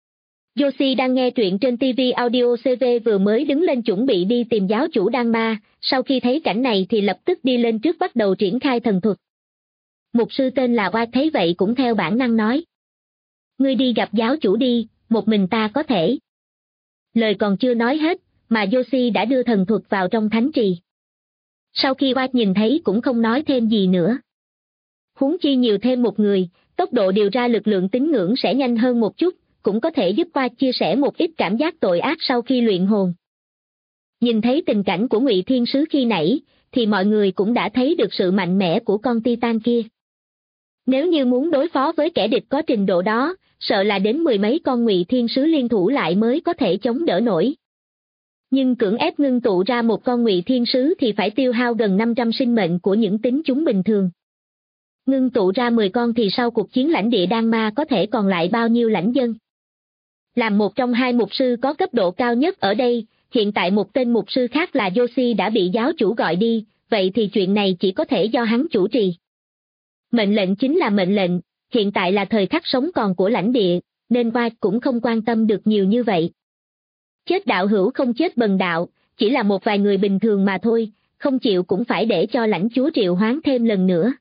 Yoshi đang nghe truyện trên TV Audio CV vừa mới đứng lên chuẩn bị đi tìm giáo chủ Đan Ma, sau khi thấy cảnh này thì lập tức đi lên trước bắt đầu triển khai thần thuật. Mục sư tên là Oa thấy vậy cũng theo bản năng nói. Ngươi đi gặp giáo chủ đi, một mình ta có thể. Lời còn chưa nói hết, mà Yoshi đã đưa thần thuật vào trong thánh trì. Sau khi Oa nhìn thấy cũng không nói thêm gì nữa. Huống chi nhiều thêm một người, tốc độ điều ra lực lượng tín ngưỡng sẽ nhanh hơn một chút, cũng có thể giúp Oa chia sẻ một ít cảm giác tội ác sau khi luyện hồn. Nhìn thấy tình cảnh của Ngụy Thiên Sứ khi nãy, thì mọi người cũng đã thấy được sự mạnh mẽ của con Titan kia. Nếu như muốn đối phó với kẻ địch có trình độ đó, sợ là đến mười mấy con Ngụy Thiên Sứ liên thủ lại mới có thể chống đỡ nổi. Nhưng cưỡng ép ngưng tụ ra một con Ngụy Thiên Sứ thì phải tiêu hao gần 500 sinh mệnh của những tín chúng bình thường. Ngưng tụ ra 10 con thì sau cuộc chiến lãnh địa Đan Ma có thể còn lại bao nhiêu lãnh dân. Làm một trong hai mục sư có cấp độ cao nhất ở đây, hiện tại một tên mục sư khác là Yoshi đã bị giáo chủ gọi đi, vậy thì chuyện này chỉ có thể do hắn chủ trì. Mệnh lệnh chính là mệnh lệnh, hiện tại là thời khắc sống còn của lãnh địa, nên White cũng không quan tâm được nhiều như vậy. Chết đạo hữu không chết bần đạo, chỉ là một vài người bình thường mà thôi, không chịu cũng phải để cho lãnh chúa triệu hoán thêm lần nữa.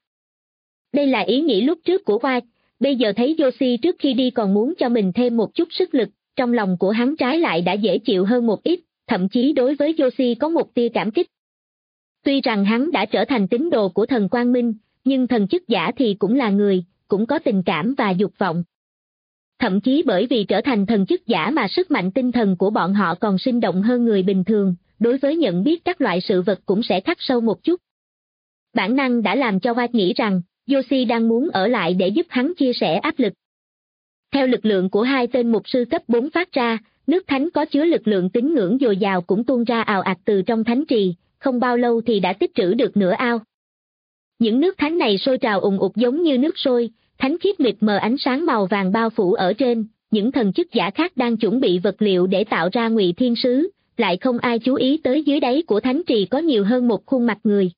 Đây là ý nghĩ lúc trước của White, bây giờ thấy Yoshi trước khi đi còn muốn cho mình thêm một chút sức lực, trong lòng của hắn trái lại đã dễ chịu hơn một ít, thậm chí đối với Yoshi có một tia cảm kích. Tuy rằng hắn đã trở thành tín đồ của thần Quang Minh, nhưng thần chức giả thì cũng là người, cũng có tình cảm và dục vọng. Thậm chí bởi vì trở thành thần chức giả mà sức mạnh tinh thần của bọn họ còn sinh động hơn người bình thường, đối với nhận biết các loại sự vật cũng sẽ khắc sâu một chút. Bản năng đã làm cho White nghĩ rằng, Yoshi đang muốn ở lại để giúp hắn chia sẻ áp lực. Theo lực lượng của hai tên mục sư cấp 4 phát ra, nước thánh có chứa lực lượng tín ngưỡng dồi dào cũng tuôn ra ào ạt từ trong thánh trì, không bao lâu thì đã tích trữ được nửa ao. Những nước thánh này sôi trào ùn ụt giống như nước sôi, thánh khiết mịt mờ ánh sáng màu vàng bao phủ ở trên, những thần chức giả khác đang chuẩn bị vật liệu để tạo ra Ngụy Thiên Sứ, lại không ai chú ý tới dưới đáy của thánh trì có nhiều hơn một khuôn mặt người.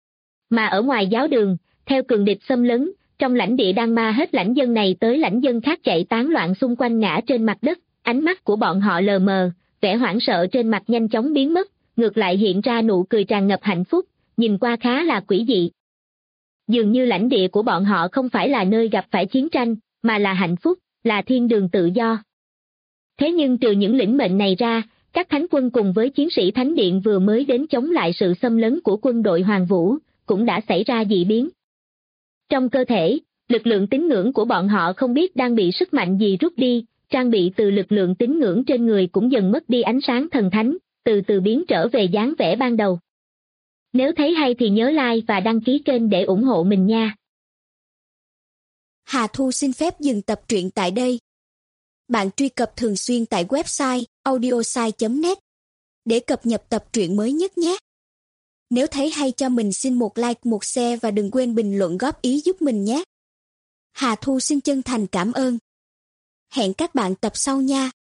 Mà ở ngoài giáo đường, theo cường địch xâm lấn, trong lãnh địa Đan Ma hết lãnh dân này tới lãnh dân khác chạy tán loạn xung quanh ngã trên mặt đất, ánh mắt của bọn họ lờ mờ, vẻ hoảng sợ trên mặt nhanh chóng biến mất, ngược lại hiện ra nụ cười tràn ngập hạnh phúc, nhìn qua khá là quỷ dị. Dường như lãnh địa của bọn họ không phải là nơi gặp phải chiến tranh, mà là hạnh phúc, là thiên đường tự do. Thế nhưng trừ những lĩnh mệnh này ra, các thánh quân cùng với chiến sĩ thánh điện vừa mới đến chống lại sự xâm lấn của quân đội Hoàng Vũ, cũng đã xảy ra dị biến. Trong cơ thể, lực lượng tín ngưỡng của bọn họ không biết đang bị sức mạnh gì rút đi, trang bị từ lực lượng tín ngưỡng trên người cũng dần mất đi ánh sáng thần thánh, từ từ biến trở về dáng vẻ ban đầu. Nếu thấy hay thì nhớ like và đăng ký kênh để ủng hộ mình nha. Hà Thu xin phép dừng tập truyện tại đây. Bạn truy cập thường xuyên tại website audiosai.net để cập nhật tập truyện mới nhất nhé. Nếu thấy hay cho mình xin một like, một share và đừng quên bình luận góp ý giúp mình nhé. Hà Thu xin chân thành cảm ơn. Hẹn các bạn tập sau nha.